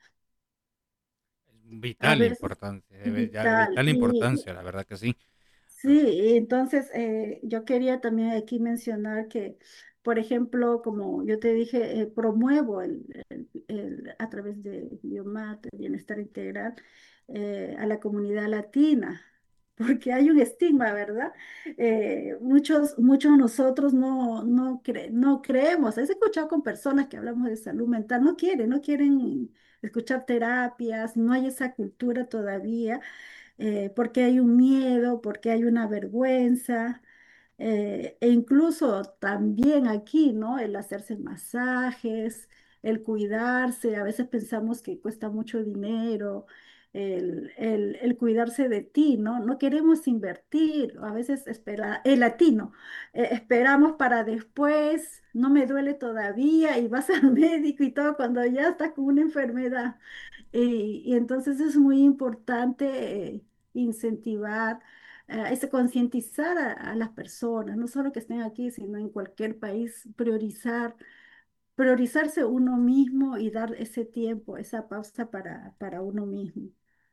A Vital veces importancia, de ve- ya- vital. vital Y importancia, la verdad que sí. sí, y entonces eh, yo quería también aquí mencionar que, por ejemplo, como yo te dije, eh, promuevo el, el- el- a través de Biomat, el bienestar integral, eh, a la comunidad latina, porque hay un estigma, ¿verdad? Eh, muchos, muchos de nosotros no, no, cre- no creemos. He escuchado con personas que hablamos de salud mental, no quieren, no quieren escuchar terapias, no hay esa cultura todavía, eh, porque hay un miedo, porque hay una vergüenza, eh, e incluso también aquí, ¿no? El hacerse masajes, el cuidarse, a veces pensamos que cuesta mucho dinero, el, el- el cuidarse de ti, ¿no? No queremos invertir, a veces espera, el latino, eh, esperamos para después, no me duele todavía y vas al médico y todo cuando ya estás con una enfermedad. Y, y entonces es muy importante eh, incentivar, eh, ese concientizar a, a las personas, no solo que estén aquí, sino en cualquier país, priorizar, priorizarse uno mismo y dar ese tiempo, esa pausa para, para uno mismo.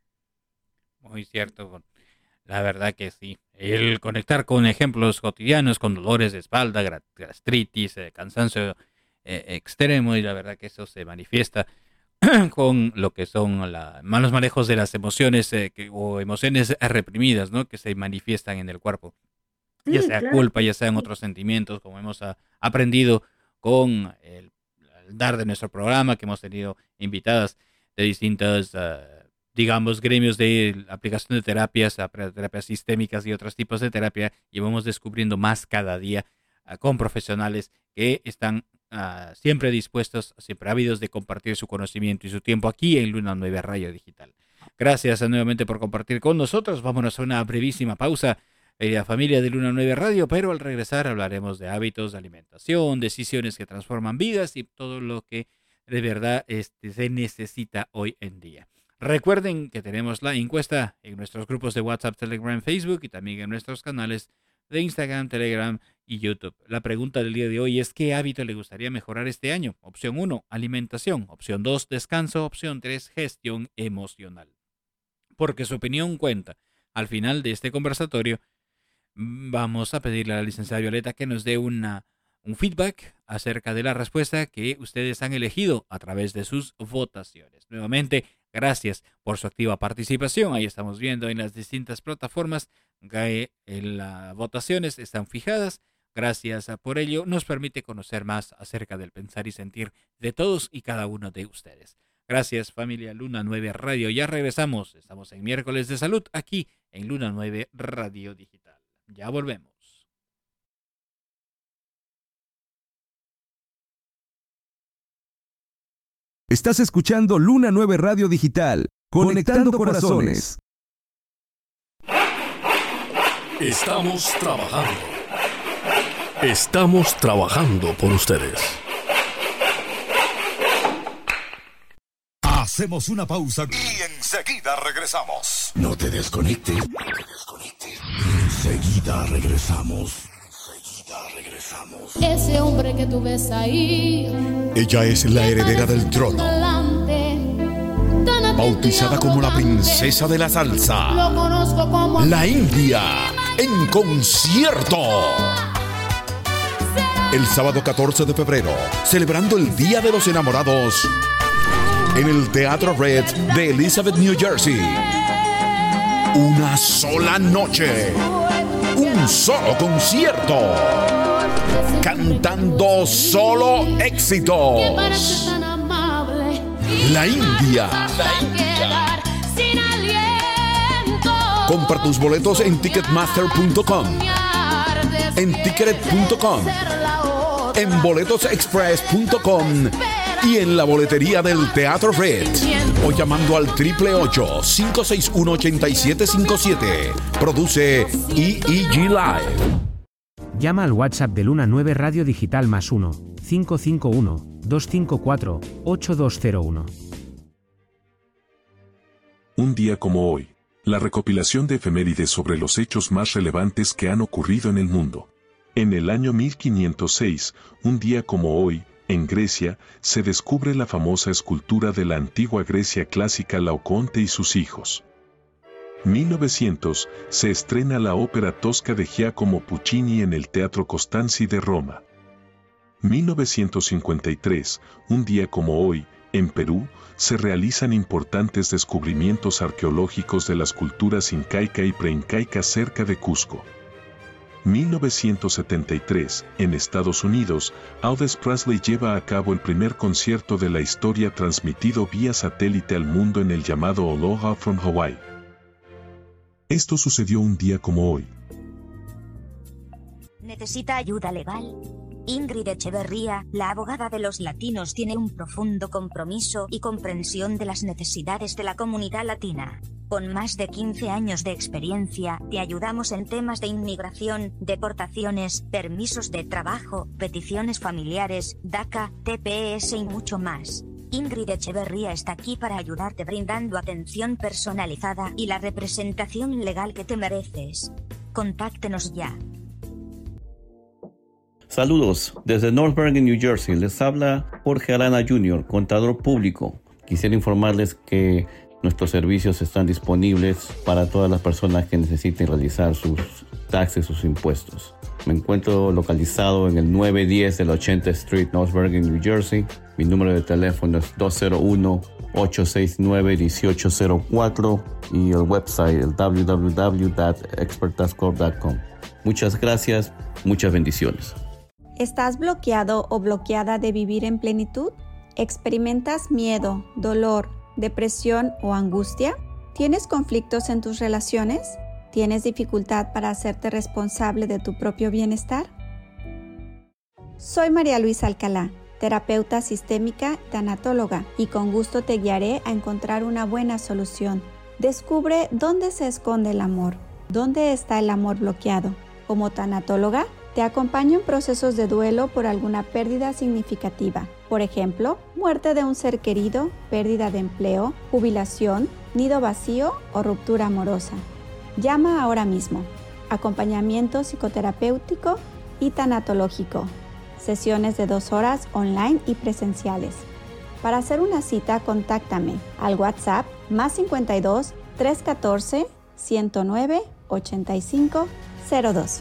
Muy cierto, Gon. La verdad que sí. El conectar con ejemplos cotidianos, con dolores de espalda, gra- gastritis, eh, cansancio eh, extremo, y la verdad que eso se manifiesta con lo que son los malos manejos de las emociones eh, que- o emociones reprimidas, ¿no? Que se manifiestan en el cuerpo, ya Sí, sea claro culpa, que ya sean sí. otros sentimientos, como hemos ah, aprendido con el, el dar de nuestro programa, que hemos tenido invitadas de distintos, ah, digamos, gremios de aplicación de terapias, ah, terapias sistémicas y otros tipos de terapia, y vamos descubriendo más cada día ah, con profesionales que están ah, siempre dispuestos, siempre ávidos de compartir su conocimiento y su tiempo aquí en Luna Nueva Radio Digital. Gracias ah, nuevamente por compartir con nosotros. Vámonos a una brevísima pausa, eh, la familia de Luna Nueva Radio, pero al regresar hablaremos de hábitos de alimentación, decisiones que transforman vidas y todo lo que de verdad este, se necesita hoy en día. Recuerden que tenemos la encuesta en nuestros grupos de WhatsApp, Telegram, Facebook y también en nuestros canales de Instagram, Telegram y YouTube. La pregunta del día de hoy es: ¿qué hábito le gustaría mejorar este año? Opción uno, alimentación. Opción dos, descanso. Opción tres, gestión emocional. Porque su opinión cuenta. Al final de este conversatorio vamos a pedirle a la licenciada Violeta que nos dé una, un feedback acerca de la respuesta que ustedes han elegido a través de sus votaciones. Nuevamente, gracias por su activa participación. Ahí estamos viendo en las distintas plataformas que las votaciones están fijadas. Gracias por ello. Nos permite conocer más acerca del pensar y sentir de todos y cada uno de ustedes. Gracias, familia Luna nueve Radio. Ya regresamos. Estamos en miércoles de salud aquí en Luna nueve Radio Digital. Ya volvemos. Estás escuchando Luna nueve Radio Digital, conectando corazones. Estamos trabajando. Estamos trabajando por ustedes. Hacemos una pausa y enseguida regresamos. No te desconectes. No te desconectes. Enseguida regresamos. Enseguida regresamos. Ese hombre que tú ves ahí. Ella es la heredera del trono. Bautizada como la princesa de la salsa. Lo conozco como la India en concierto. El sábado catorce de febrero, celebrando el Día de los Enamorados, en el Teatro Red de Elizabeth, New Jersey. Una sola noche, un solo concierto, cantando solo éxitos. La India. La India. Compra tus boletos en ticketmaster punto com, en ticket punto com, en boletos express punto com y en la boletería del Teatro Red, o llamando al triple ocho, cinco seis uno, ocho siete cinco siete. Produce E E G Live. Llama al WhatsApp de Luna nueve Radio Digital más uno, cinco cinco uno, dos cinco cuatro, ocho dos cero uno. Un día como hoy, la recopilación de efemérides sobre los hechos más relevantes que han ocurrido en el mundo. En el año mil quinientos seis, un día como hoy, en Grecia, se descubre la famosa escultura de la antigua Grecia clásica Laocoonte y sus hijos. mil novecientos, se estrena la ópera Tosca de Giacomo Puccini en el Teatro Costanzi de Roma. mil novecientos cincuenta y tres, un día como hoy, en Perú, se realizan importantes descubrimientos arqueológicos de las culturas incaica y preincaica cerca de Cusco. mil novecientos setenta y tres, en Estados Unidos, Elvis Presley lleva a cabo el primer concierto de la historia transmitido vía satélite al mundo en el llamado Aloha from Hawaii. Esto sucedió un día como hoy. ¿Necesita ayuda legal? Ingrid Echeverría, la abogada de los latinos, tiene un profundo compromiso y comprensión de las necesidades de la comunidad latina. Con más de quince años de experiencia, te ayudamos en temas de inmigración, deportaciones, permisos de trabajo, peticiones familiares, DACA, T P S y mucho más. Ingrid Echeverría está aquí para ayudarte brindando atención personalizada y la representación legal que te mereces. Contáctenos ya. Saludos, desde North Bergen, New Jersey, les habla Jorge Arana junior, contador público. Quisiera informarles que nuestros servicios están disponibles para todas las personas que necesiten realizar sus taxes, sus impuestos. Me encuentro localizado en el nueve diez de la ochenta Street, North Bergen, New Jersey. Mi número de teléfono es dos cero uno, ocho seis nueve, uno ocho cero cuatro y el website el w w w punto expert tax corp punto com. Muchas gracias, muchas bendiciones. ¿Estás bloqueado o bloqueada de vivir en plenitud? ¿Experimentas miedo, dolor, depresión o angustia? ¿Tienes conflictos en tus relaciones? ¿Tienes dificultad para hacerte responsable de tu propio bienestar? Soy María Luisa Alcalá, terapeuta sistémica, tanatóloga, y con gusto te guiaré a encontrar una buena solución. Descubre dónde se esconde el amor, dónde está el amor bloqueado. Como tanatóloga, te acompaño en procesos de duelo por alguna pérdida significativa. Por ejemplo, muerte de un ser querido, pérdida de empleo, jubilación, nido vacío o ruptura amorosa. Llama ahora mismo. Acompañamiento psicoterapéutico y tanatológico. Sesiones de dos horas online y presenciales. Para hacer una cita, contáctame al WhatsApp más cincuenta y dos, trescientos catorce, ciento nueve, ochenta y cinco cero dos.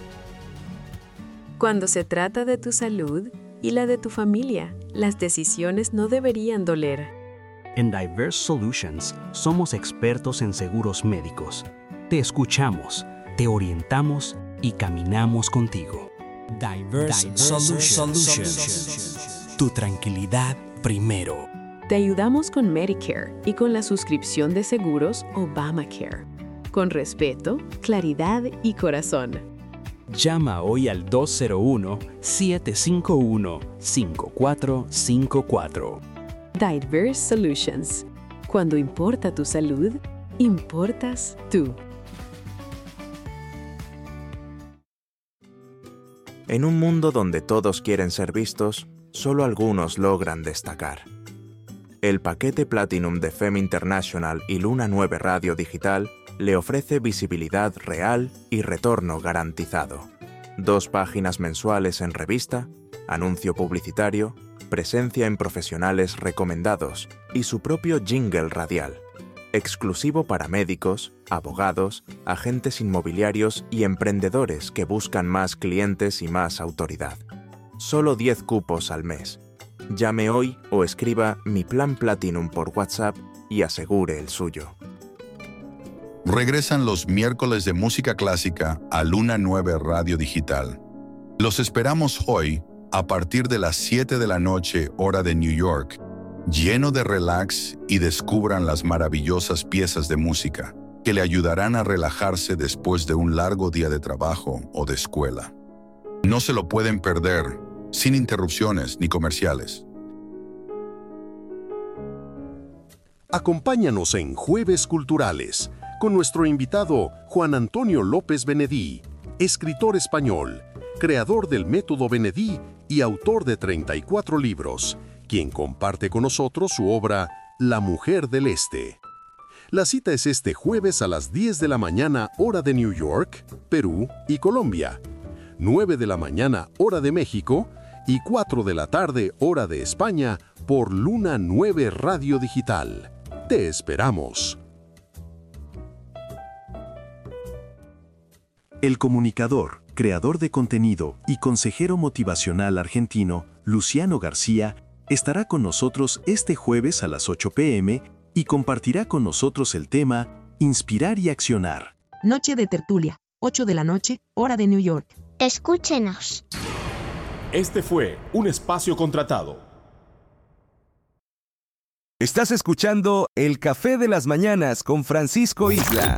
Cuando se trata de tu salud y la de tu familia, las decisiones no deberían doler. En Diverse Solutions somos expertos en seguros médicos. Te escuchamos, te orientamos y caminamos contigo. Diverse, Diverse Solutions. Solutions. Tu tranquilidad primero. Te ayudamos con Medicare y con la suscripción de seguros Obamacare. Con respeto, claridad y corazón. Llama hoy al dos cero uno, siete cinco uno, cinco cuatro cinco cuatro. Diverse Solutions. Cuando importa tu salud, importas tú. En un mundo donde todos quieren ser vistos, solo algunos logran destacar. El paquete Platinum de Femme International y Luna nueve Radio Digital le ofrece visibilidad real y retorno garantizado. Dos páginas mensuales en revista, anuncio publicitario, presencia en profesionales recomendados y su propio jingle radial, exclusivo para médicos, abogados, agentes inmobiliarios y emprendedores que buscan más clientes y más autoridad. Solo diez cupos al mes. Llame hoy o escriba Mi Plan Platinum por WhatsApp y asegure el suyo. Regresan los miércoles de música clásica a Luna nueve Radio Digital. Los esperamos hoy a partir de las siete de la noche, hora de New York, lleno de relax y descubran las maravillosas piezas de música que le ayudarán a relajarse después de un largo día de trabajo o de escuela. No se lo pueden perder, sin interrupciones ni comerciales. Acompáñanos en Jueves Culturales con nuestro invitado Juan Antonio López Benedí, escritor español, creador del método Benedí y autor de treinta y cuatro libros, quien comparte con nosotros su obra La Mujer del Este. La cita es este jueves a las diez de la mañana, hora de New York, Perú y Colombia, nueve de la mañana, hora de México, y cuatro de la tarde, hora de España, por Luna nueve Radio Digital. Te esperamos. El comunicador, creador de contenido y consejero motivacional argentino, Luciano García, estará con nosotros este jueves a las ocho pe eme y compartirá con nosotros el tema Inspirar y Accionar. Noche de tertulia, ocho de la noche, hora de New York. Escúchenos. Este fue un espacio contratado. Estás escuchando El Café de las Mañanas con Francisco Isla.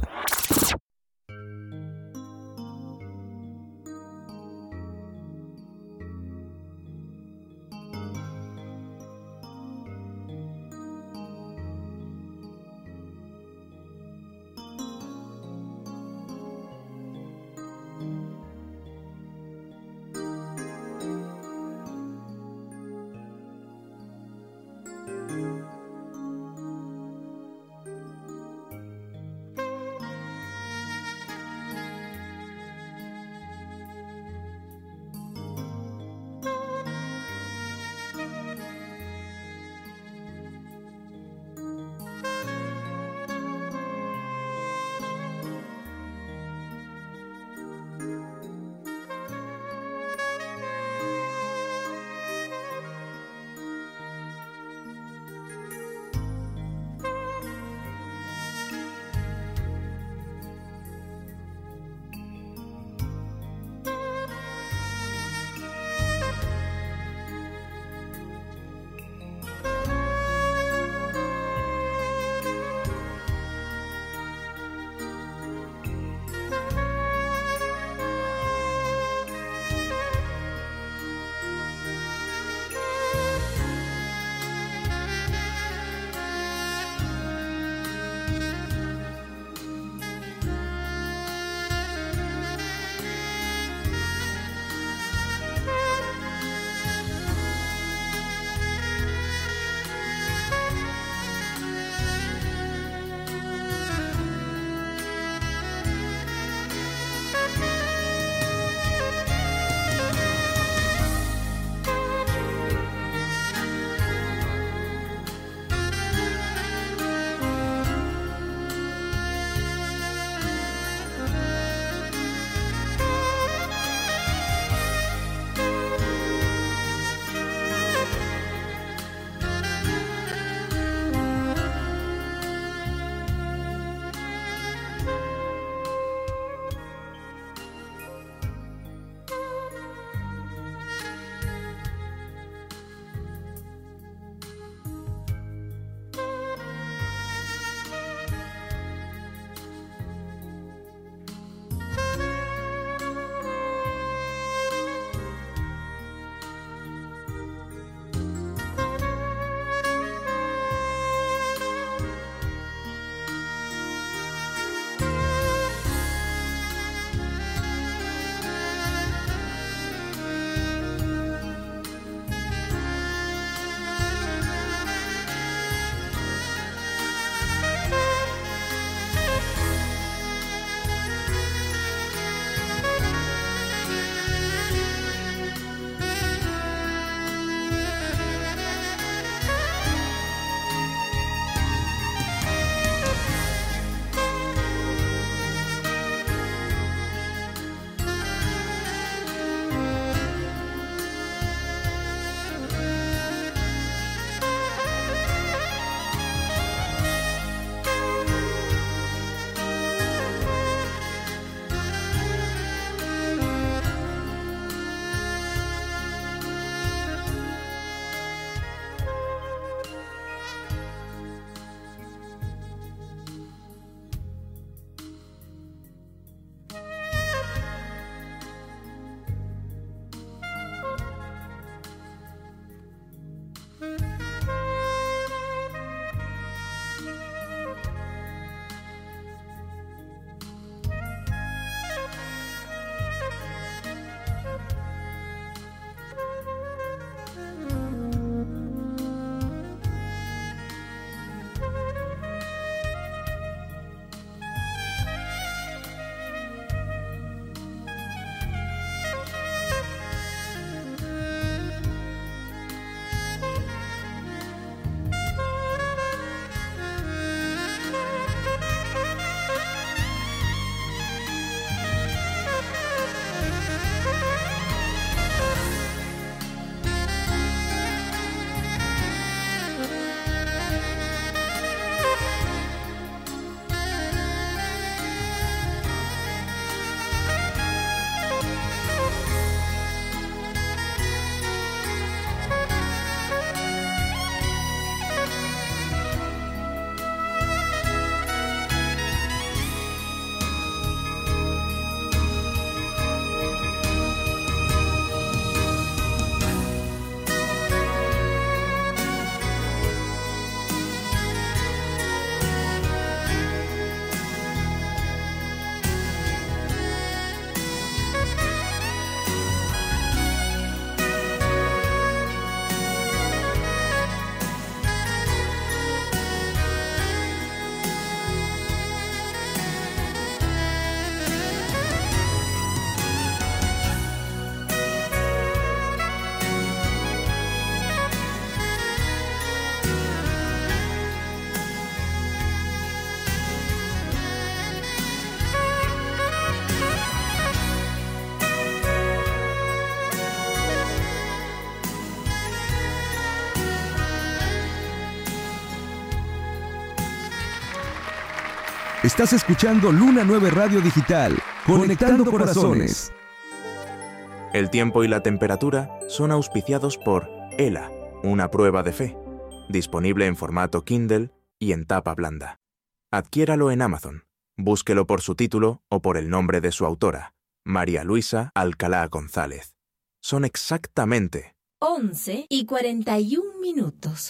Estás escuchando Luna nueve Radio Digital, conectando corazones. El tiempo y la temperatura son auspiciados por ELA, una prueba de fe, disponible en formato Kindle y en tapa blanda. Adquiéralo en Amazon. Búsquelo por su título o por el nombre de su autora, María Luisa Alcalá González. Son exactamente once y cuarenta y un minutos.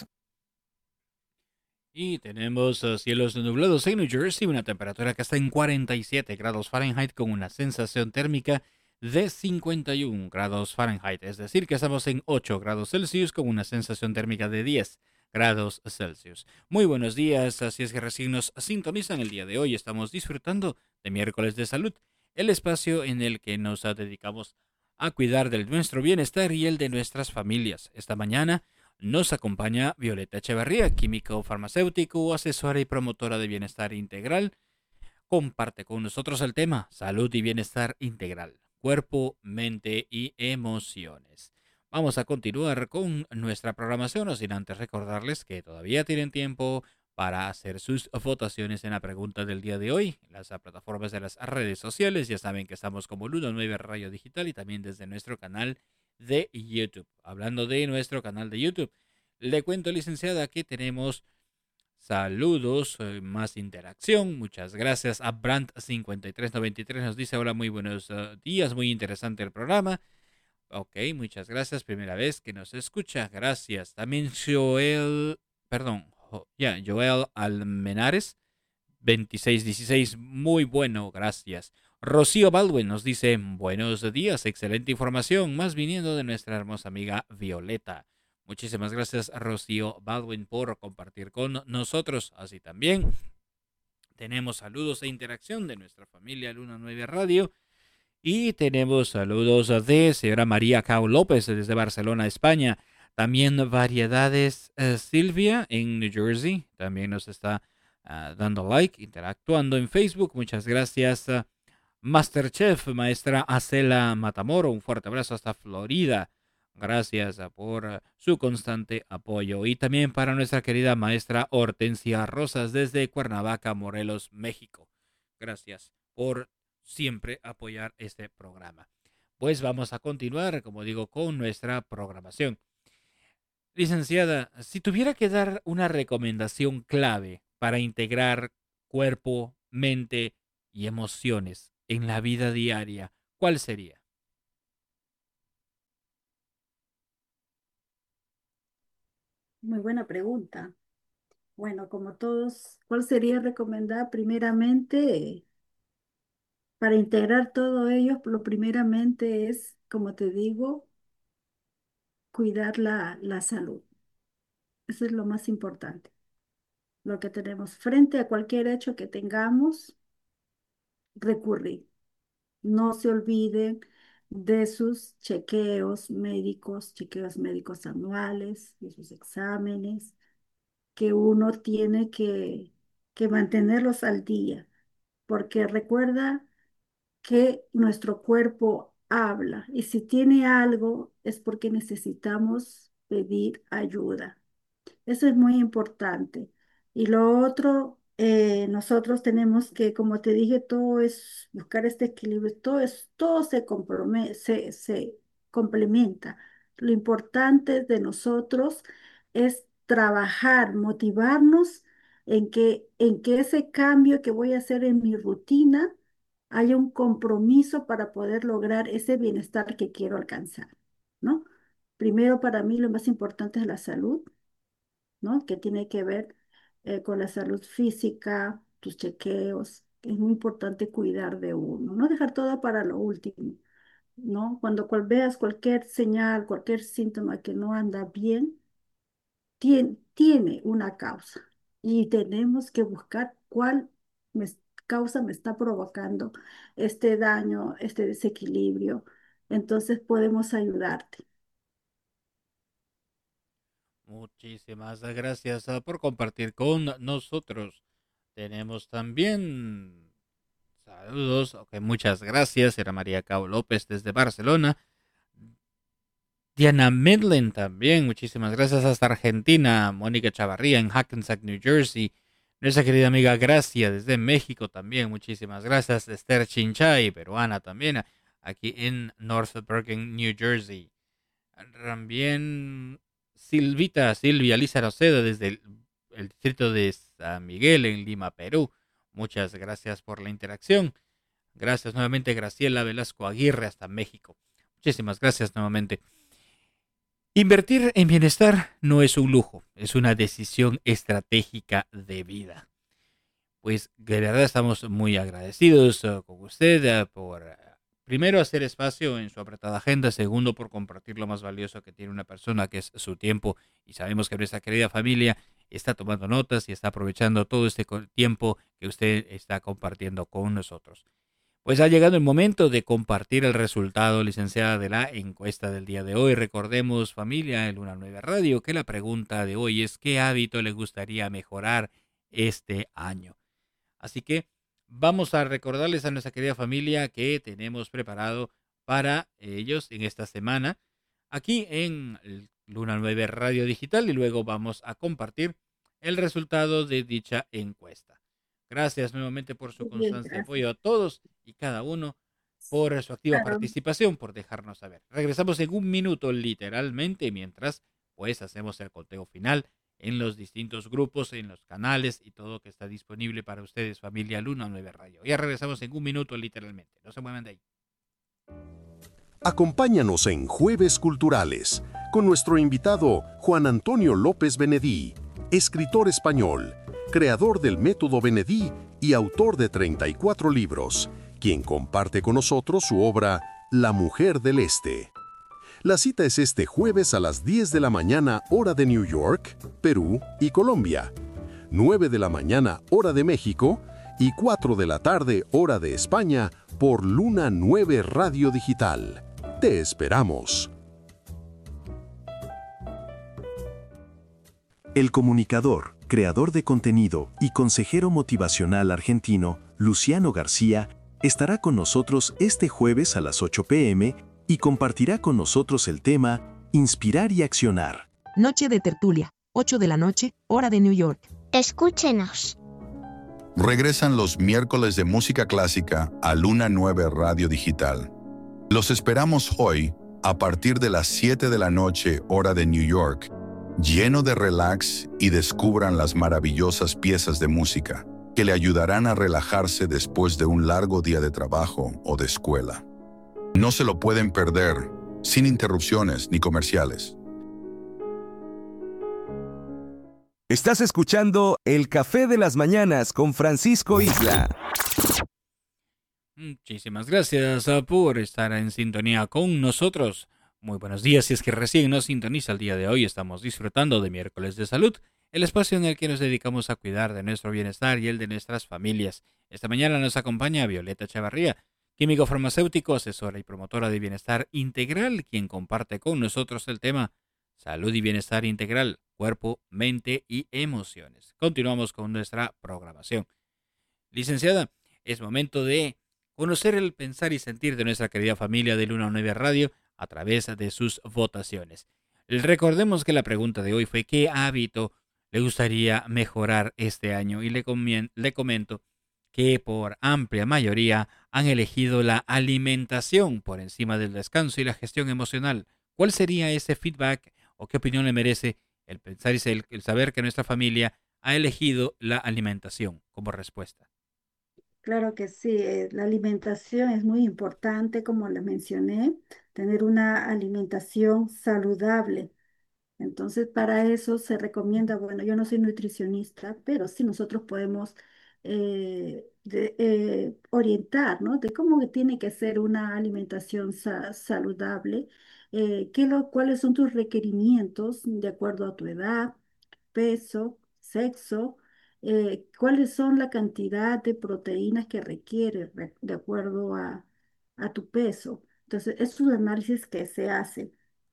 Y tenemos uh, cielos nublados en New Jersey, una temperatura que está en cuarenta y siete grados Fahrenheit con una sensación térmica de cincuenta y un grados Fahrenheit. Es decir, que estamos en ocho grados Celsius con una sensación térmica de diez grados Celsius. Muy buenos días, así es que recién nos sintonizan el día de hoy. Estamos disfrutando de Miércoles de Salud, el espacio en el que nos dedicamos a cuidar de nuestro bienestar y el de nuestras familias. Esta mañana nos acompaña Violeta Echeverría, químico farmacéutico, asesora y promotora de bienestar integral. Comparte con nosotros el tema salud y bienestar integral, cuerpo, mente y emociones. Vamos a continuar con nuestra programación, no sin antes recordarles que todavía tienen tiempo para hacer sus votaciones en la pregunta del día de hoy. Las plataformas de las redes sociales, ya saben que estamos como Luna nueve Radio Digital y también desde nuestro canal de YouTube. Hablando de nuestro canal de YouTube, le cuento, licenciada, que tenemos saludos, eh, más interacción. Muchas gracias a Brand cincuenta y tres noventa y tres. Nos dice: hola, muy buenos uh, días, muy interesante el programa. Ok, muchas gracias. Primera vez que nos escucha. Gracias. También Joel, perdón, ya, yeah, Joel Almenares, veintiséis dieciséis. Muy bueno, gracias. Rocío Baldwin nos dice: buenos días, excelente información, más viniendo de nuestra hermosa amiga Violeta. Muchísimas gracias, Rocío Baldwin, por compartir con nosotros. Así también tenemos saludos e interacción de nuestra familia Luna nueve Radio. Y tenemos saludos de señora María Cao López desde Barcelona, España. También Variedades uh, Silvia en New Jersey. También nos está uh, dando like, interactuando en Facebook. Muchas gracias. Uh, Masterchef, maestra Acela Matamoro, un fuerte abrazo hasta Florida. Gracias por uh, su constante apoyo. Y también para nuestra querida maestra Hortensia Rosas desde Cuernavaca, Morelos, México. Gracias por siempre apoyar este programa. Pues vamos a continuar, como digo, con nuestra programación. Licenciada, si tuviera que dar una recomendación clave para integrar cuerpo, mente y emociones en la vida diaria, ¿cuál sería? Muy buena pregunta. Bueno, como todos, ¿cuál sería recomendar primeramente para integrar todo ello? Lo primeramente es, como te digo, cuidar la, la salud. Eso es lo más importante. Lo que tenemos frente a cualquier hecho que tengamos, recurrir. No se olviden de sus chequeos médicos, chequeos médicos anuales, de sus exámenes, que uno tiene que, que mantenerlos al día, porque recuerda que nuestro cuerpo habla y si tiene algo es porque necesitamos pedir ayuda. Eso es muy importante. Y lo otro, eh, nosotros tenemos que, como te dije, todo es buscar este equilibrio, todo, es, todo se, comprome- se, se complementa. Lo importante de nosotros es trabajar, motivarnos en que, en que ese cambio que voy a hacer en mi rutina haya un compromiso para poder lograr ese bienestar que quiero alcanzar, ¿no? Primero, para mí lo más importante es la salud, ¿no? Que tiene que ver eh, con la salud física, tus chequeos. Es muy importante cuidar de uno, no dejar todo para lo último, ¿no? Cuando cual veas cualquier señal, cualquier síntoma que no anda bien, tien- tiene una causa y tenemos que buscar cuál me es- causa me está provocando este daño, este desequilibrio. Entonces podemos ayudarte. Muchísimas gracias uh, por compartir con nosotros. Tenemos también saludos. Okay, muchas gracias. Era María Cao López desde Barcelona. Diana Medlin también. Muchísimas gracias hasta Argentina. Mónica Chavarría en Hackensack, New Jersey. Nuestra querida amiga Gracia desde México también, muchísimas gracias. Esther Chinchay, peruana también, aquí en North Bergen, New Jersey. También Silvita, Silvia Lisa Roseda desde el, el distrito de San Miguel en Lima, Perú. Muchas gracias por la interacción. Gracias nuevamente Graciela Velasco Aguirre hasta México. Muchísimas gracias nuevamente. Invertir en bienestar no es un lujo, es una decisión estratégica de vida. Pues de verdad estamos muy agradecidos uh, con usted uh, por, uh, primero, hacer espacio en su apretada agenda, segundo, por compartir lo más valioso que tiene una persona, que es su tiempo, y sabemos que nuestra querida familia está tomando notas y está aprovechando todo este tiempo que usted está compartiendo con nosotros. Pues ha llegado el momento de compartir el resultado, licenciada, de la encuesta del día de hoy. Recordemos, familia, en Luna nueve Radio, que la pregunta de hoy es: ¿qué hábito le gustaría mejorar este año? Así que vamos a recordarles a nuestra querida familia que tenemos preparado para ellos en esta semana, aquí en Luna nueve Radio Digital, y luego vamos a compartir el resultado de dicha encuesta. Gracias nuevamente por su constante apoyo a todos y cada uno, por su activa Claro. participación, por dejarnos saber. Regresamos en un minuto literalmente, mientras pues hacemos el conteo final en los distintos grupos, en los canales y todo que está disponible para ustedes, familia Luna nueve Radio. Ya regresamos en un minuto literalmente. No se muevan de ahí. Acompáñanos en Jueves Culturales con nuestro invitado Juan Antonio López Benedí, escritor español, creador del método Benedí y autor de treinta y cuatro libros, quien comparte con nosotros su obra La Mujer del Este. La cita es este jueves a las diez de la mañana, hora de New York, Perú y Colombia, nueve de la mañana, hora de México, y cuatro de la tarde, hora de España, por Luna nueve Radio Digital. Te esperamos. El comunicador, creador de contenido y consejero motivacional argentino, Luciano García, estará con nosotros este jueves a las ocho pe eme y compartirá con nosotros el tema Inspirar y Accionar. Noche de tertulia, ocho de la noche, hora de New York. Escúchenos. Regresan los miércoles de música clásica a Luna nueve Radio Digital. Los esperamos hoy a partir de las siete de la noche, hora de New York, lleno de relax, y descubran las maravillosas piezas de música que le ayudarán a relajarse después de un largo día de trabajo o de escuela. No se lo pueden perder, sin interrupciones ni comerciales. Estás escuchando El Café de las Mañanas con Francisco Isla. Muchísimas gracias por estar en sintonía con nosotros. Muy buenos días, si es que recién nos sintoniza el día de hoy. Estamos disfrutando de Miércoles de Salud, el espacio en el que nos dedicamos a cuidar de nuestro bienestar y el de nuestras familias. Esta mañana nos acompaña Violeta Echevarría, químico farmacéutico, asesora y promotora de bienestar integral, quien comparte con nosotros el tema Salud y Bienestar Integral, Cuerpo, Mente y Emociones. Continuamos con nuestra programación. Licenciada, es momento de conocer el pensar y sentir de nuestra querida familia de Luna nueve Radio a través de sus votaciones. Recordemos que la pregunta de hoy fue: ¿qué hábito le gustaría mejorar este año? Y le, comien- le comento que por amplia mayoría han elegido la alimentación por encima del descanso y la gestión emocional. ¿Cuál sería ese feedback o qué opinión le merece el pensar y el, el saber que nuestra familia ha elegido la alimentación como respuesta? Claro que sí, eh, la alimentación es muy importante, como le mencioné, tener una alimentación saludable. Entonces, para eso se recomienda, bueno, yo no soy nutricionista, pero sí nosotros podemos eh, de- eh, orientar, ¿no? De cómo que tiene que ser una alimentación sa- saludable, eh, qué lo, cuáles son tus requerimientos de acuerdo a tu edad, peso, sexo, eh, cuáles son la cantidad de proteínas que requieres re- de acuerdo a, a tu peso. Entonces, es un análisis que se hace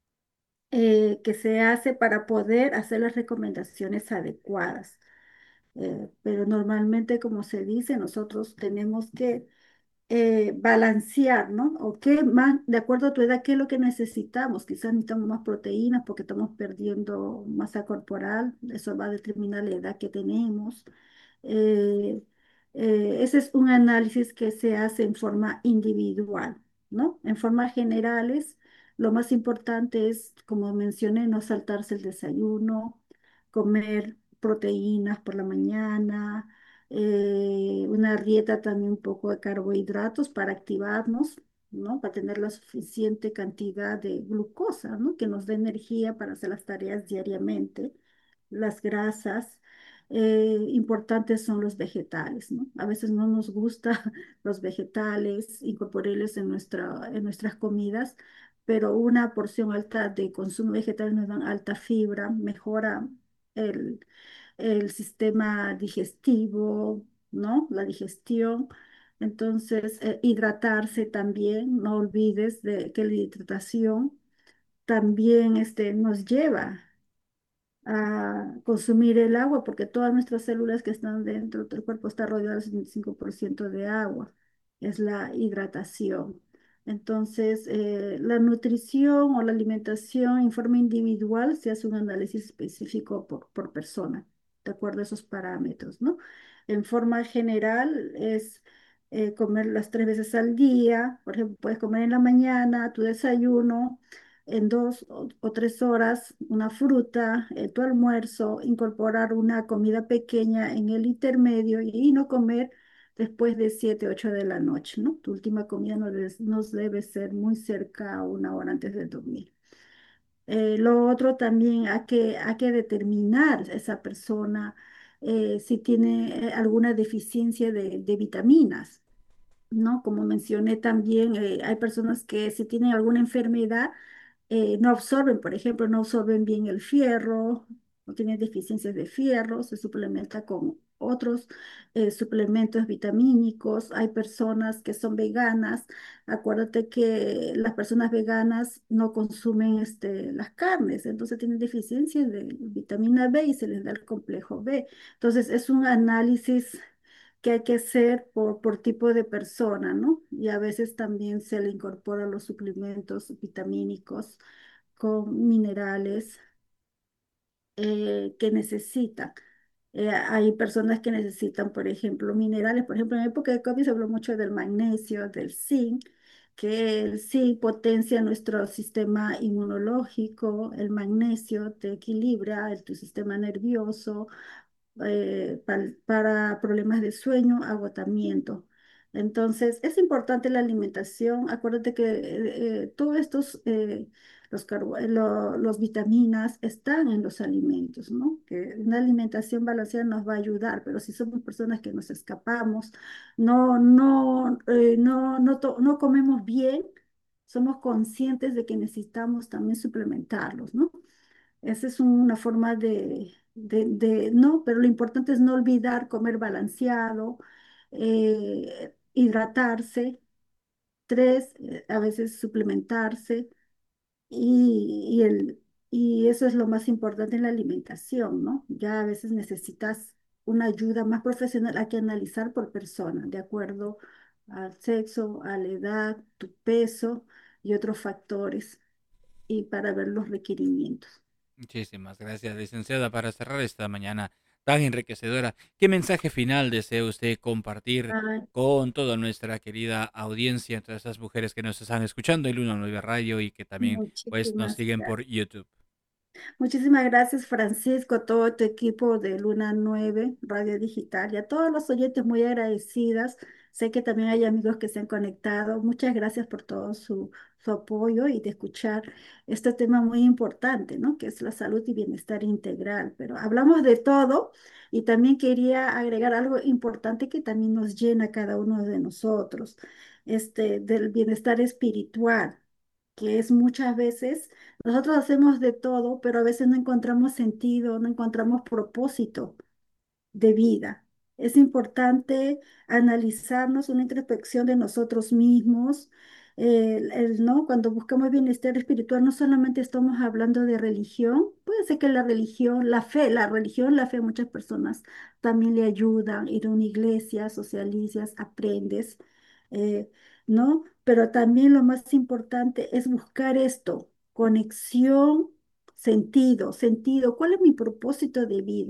eh, que se hace para poder hacer las recomendaciones adecuadas. Eh, pero normalmente, como se dice, nosotros tenemos que eh, balancear, ¿no? O qué más, de acuerdo a tu edad, qué es lo que necesitamos. Quizás necesitamos más proteínas porque estamos perdiendo masa corporal. Eso va a determinar la edad que tenemos. Eh, eh, ese es un análisis que se hace en forma individual, ¿no? En formas generales, lo más importante es, como mencioné, no saltarse el desayuno, comer proteínas por la mañana, eh, una dieta también un poco de carbohidratos para activarnos, ¿no? Para tener la suficiente cantidad de glucosa, ¿no? Que nos dé energía para hacer las tareas diariamente. Las grasas eh, importantes son los vegetales, ¿no? A veces no nos gusta los vegetales, incorporarlos en nuestra, en nuestras comidas, pero una porción alta de consumo de vegetales nos dan alta fibra, mejora el, el sistema digestivo, ¿no? La digestión. Entonces, eh, hidratarse también, no olvides de que la hidratación también este, nos lleva a consumir el agua, porque todas nuestras células que están dentro del cuerpo están rodeadas del setenta y cinco por ciento de agua, es la hidratación. Entonces, eh, la nutrición o la alimentación en forma individual se hace un análisis específico por, por persona, de acuerdo a esos parámetros, ¿no? En forma general es eh, comer las tres veces al día, por ejemplo, puedes comer en la mañana, tu desayuno, en dos o, o tres horas una fruta, eh, tu almuerzo, incorporar una comida pequeña en el intermedio y, y no comer después de siete, ocho de la noche, ¿no? Tu última comida no des- nos debe ser muy cerca a una hora antes de dormir. Eh, lo otro también hay que, hay que determinar esa persona eh, si tiene eh, alguna deficiencia de, de vitaminas. ¿No? Como mencioné también, eh, hay personas que si tienen alguna enfermedad, eh, no absorben, por ejemplo, no absorben bien el fierro, no tienen deficiencias de fierro, se suplementa con otros eh, suplementos vitamínicos. Hay personas que son veganas. Acuérdate que las personas veganas no consumen este, las carnes, entonces tienen deficiencias de vitamina B y se les da el complejo B. Entonces, es un análisis que hay que hacer por, por tipo de persona, ¿no? Y a veces también se le incorporan los suplementos vitamínicos con minerales eh, que necesitan. Eh, hay personas que necesitan, por ejemplo, minerales. Por ejemplo, en época de COVID se habló mucho del magnesio, del zinc, que el zinc potencia nuestro sistema inmunológico, el magnesio te equilibra el- tu sistema nervioso, eh, pal- para problemas de sueño, agotamiento. Entonces, es importante la alimentación. Acuérdate que eh, eh, todos estos, eh, los, carbo- eh, lo- los vitaminas están en los alimentos, ¿no? Que una alimentación balanceada nos va a ayudar, pero si somos personas que nos escapamos, no, no, eh, no, no, to- no comemos bien, somos conscientes de que necesitamos también suplementarlos, ¿no? Esa es una forma de, de, de- no, pero lo importante es no olvidar comer balanceado, eh, hidratarse, tres, eh, a veces suplementarse y, y, el, y eso es lo más importante en la alimentación, ¿no? Ya a veces necesitas una ayuda más profesional, hay que analizar por persona, de acuerdo al sexo, a la edad, tu peso y otros factores, y para ver los requerimientos. Muchísimas gracias, licenciada, para cerrar esta mañana tan enriquecedora. ¿Qué mensaje final desea usted compartir Ay, con toda nuestra querida audiencia, todas esas mujeres que nos están escuchando en Luna Nueva Radio y que también pues nos muchísimas siguen por gracias. YouTube? Muchísimas gracias, Francisco, todo tu equipo de Luna nueve Radio Digital y a todos los oyentes muy agradecidas. Sé que también hay amigos que se han conectado. Muchas gracias por todo su, su apoyo y de escuchar este tema muy importante, ¿no? Que es la salud y bienestar integral. Pero hablamos de todo y también quería agregar algo importante que también nos llena a cada uno de nosotros, este, del bienestar espiritual, que es muchas veces nosotros hacemos de todo, pero a veces no encontramos sentido, no encontramos propósito de vida. Es importante analizarnos una introspección de nosotros mismos. El, el, ¿no? Cuando buscamos bienestar espiritual, no solamente estamos hablando de religión, puede ser que la religión, la fe, la religión, la fe, muchas personas también le ayudan, ir a una iglesia, socializas, aprendes, eh, ¿no? Pero también lo más importante es buscar esto, conexión, sentido, sentido, ¿cuál es mi propósito de vida?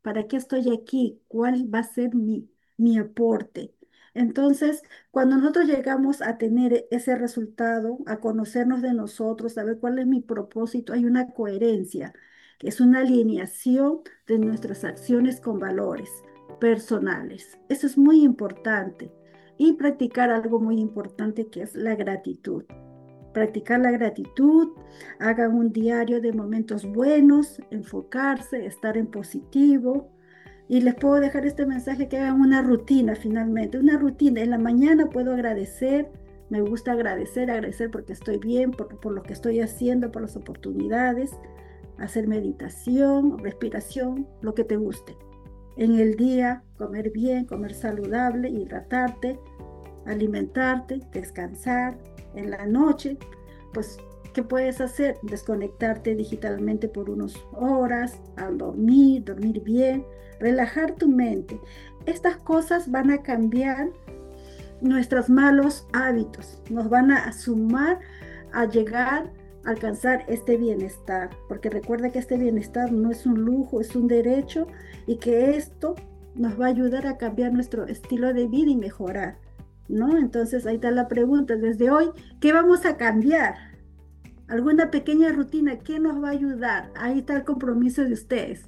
¿Para qué estoy aquí? ¿Cuál va a ser mi, mi aporte? Entonces, cuando nosotros llegamos a tener ese resultado, a conocernos de nosotros, saber cuál es mi propósito, hay una coherencia, que es una alineación de nuestras acciones con valores personales. Eso es muy importante. Y practicar algo muy importante que es la gratitud. Practicar la gratitud, hagan un diario de momentos buenos, enfocarse, estar en positivo. Y les puedo dejar este mensaje que hagan una rutina finalmente, una rutina. En la mañana puedo agradecer, me gusta agradecer, agradecer porque estoy bien, por, por lo que estoy haciendo, por las oportunidades, hacer meditación, respiración, lo que te guste. En el día, comer bien, comer saludable, hidratarte, alimentarte, descansar. En la noche, pues, ¿qué puedes hacer? Desconectarte digitalmente por unas horas, al dormir, dormir bien, relajar tu mente. Estas cosas van a cambiar nuestros malos hábitos, nos van a sumar a llegar a alcanzar este bienestar, porque recuerda que este bienestar no es un lujo, es un derecho, y que esto nos va a ayudar a cambiar nuestro estilo de vida y mejorar, ¿no? Entonces ahí está la pregunta, desde hoy, ¿qué vamos a cambiar? ¿Alguna pequeña rutina? ¿Qué nos va a ayudar? Ahí está el compromiso de ustedes.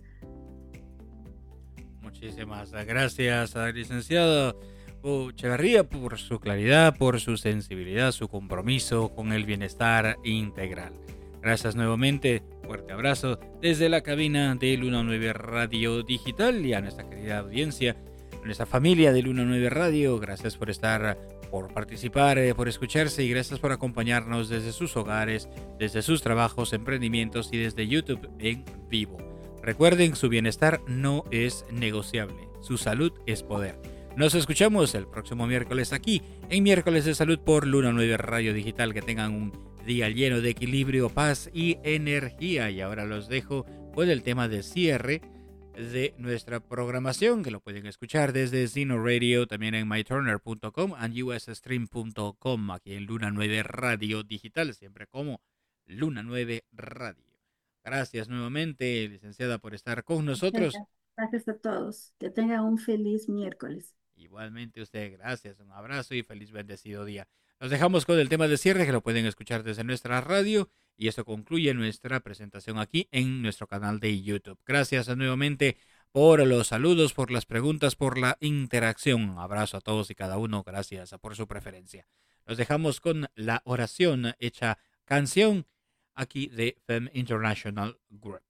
Muchísimas gracias, licenciado Echeverría, por su claridad, por su sensibilidad, su compromiso con el bienestar integral. Gracias nuevamente, fuerte abrazo desde la cabina de Luna nueve Radio Digital y a nuestra querida audiencia, a nuestra familia de Luna nueve Radio. Gracias por estar, por participar, por escucharse y gracias por acompañarnos desde sus hogares, desde sus trabajos, emprendimientos y desde YouTube en vivo. Recuerden, su bienestar no es negociable, su salud es poder. Nos escuchamos el próximo miércoles aquí, en Miércoles de Salud por Luna nueve Radio Digital. Que tengan un día lleno de equilibrio, paz y energía. Y ahora los dejo con el tema de cierre de nuestra programación, que lo pueden escuchar desde Zeno Radio, también en my turner punto com y u s stream punto com, aquí en Luna nueve Radio Digital, siempre como Luna nueve Radio. Gracias nuevamente, licenciada, por estar con nosotros. Gracias a todos. Que tengan un feliz miércoles. Igualmente usted, gracias. Un abrazo y feliz bendecido día. Nos dejamos con el tema de cierre, que lo pueden escuchar desde nuestra radio. Y eso concluye nuestra presentación aquí en nuestro canal de YouTube. Gracias nuevamente por los saludos, por las preguntas, por la interacción. Un abrazo a todos y cada uno. Gracias por su preferencia. Nos dejamos con la oración hecha canción aquí de Femme International Group.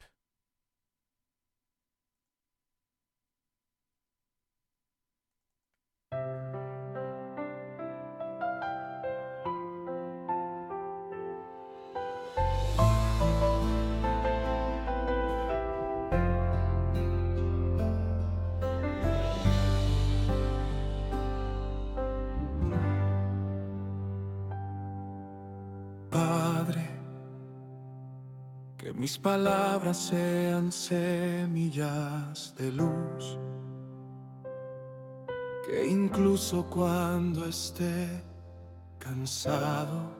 Padre, que mis palabras sean semillas de luz, que incluso cuando esté cansado,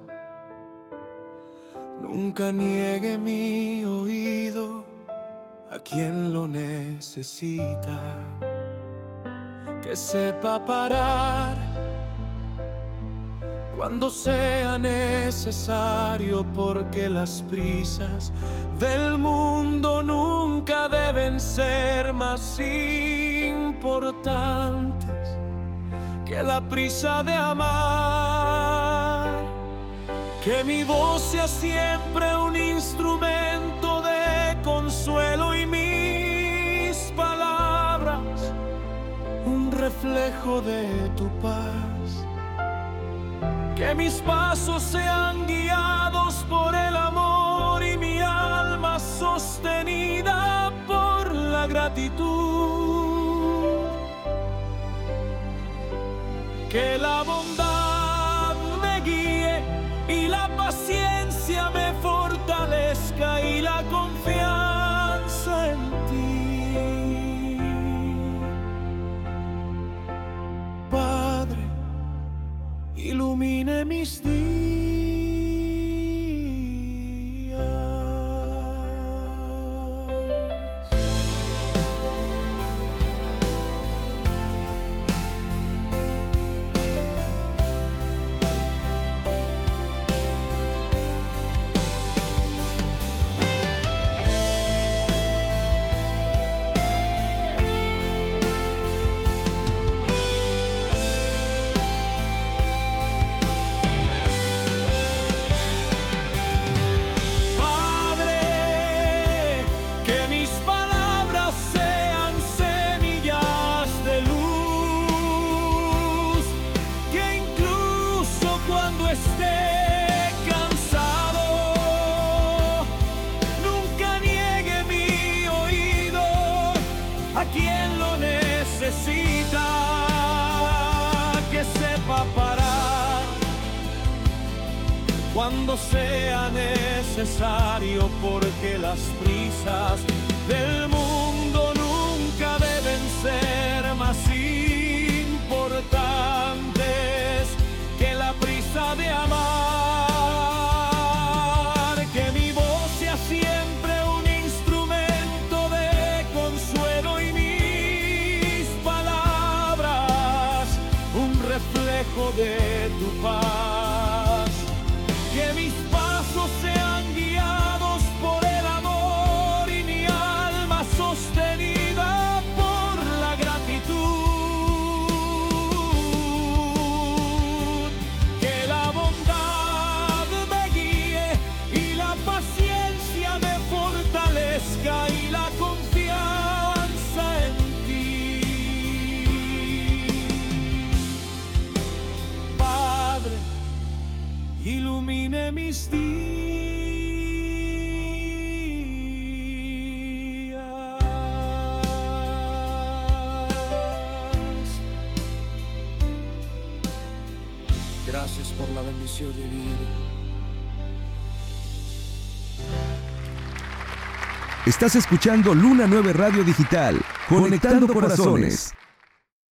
nunca niegue mi oído a quien lo necesita, que sepa parar cuando sea necesario, porque las prisas del mundo nunca deben ser más importantes que la prisa de amar. Que mi voz sea siempre un instrumento de consuelo y mis palabras un reflejo de tu paz. Que mis pasos sean guiados por el amor y mi alma sostenida por la gratitud. Que la bondad me guíe y la paciencia me fortalezca y la confianza en ti. Padre, ilumine mis días. a quien lo necesita, que sepa parar cuando sea necesario, porque las prisas del mundo nunca deben ser más importantes que la prisa de amar. Que mi voz sea siempre un instrumento de consuelo y mis palabras un reflejo de tu paz. Que mis pasos sean guiados por el amor y mi alma sostenida por la gratitud. Que la bondad me guíe y la paciencia me fortalezca y la confianza en ti. Padre, ilumine mis días. Gracias por la bendición de vivir. Estás escuchando Luna nueve Radio Digital, conectando corazones.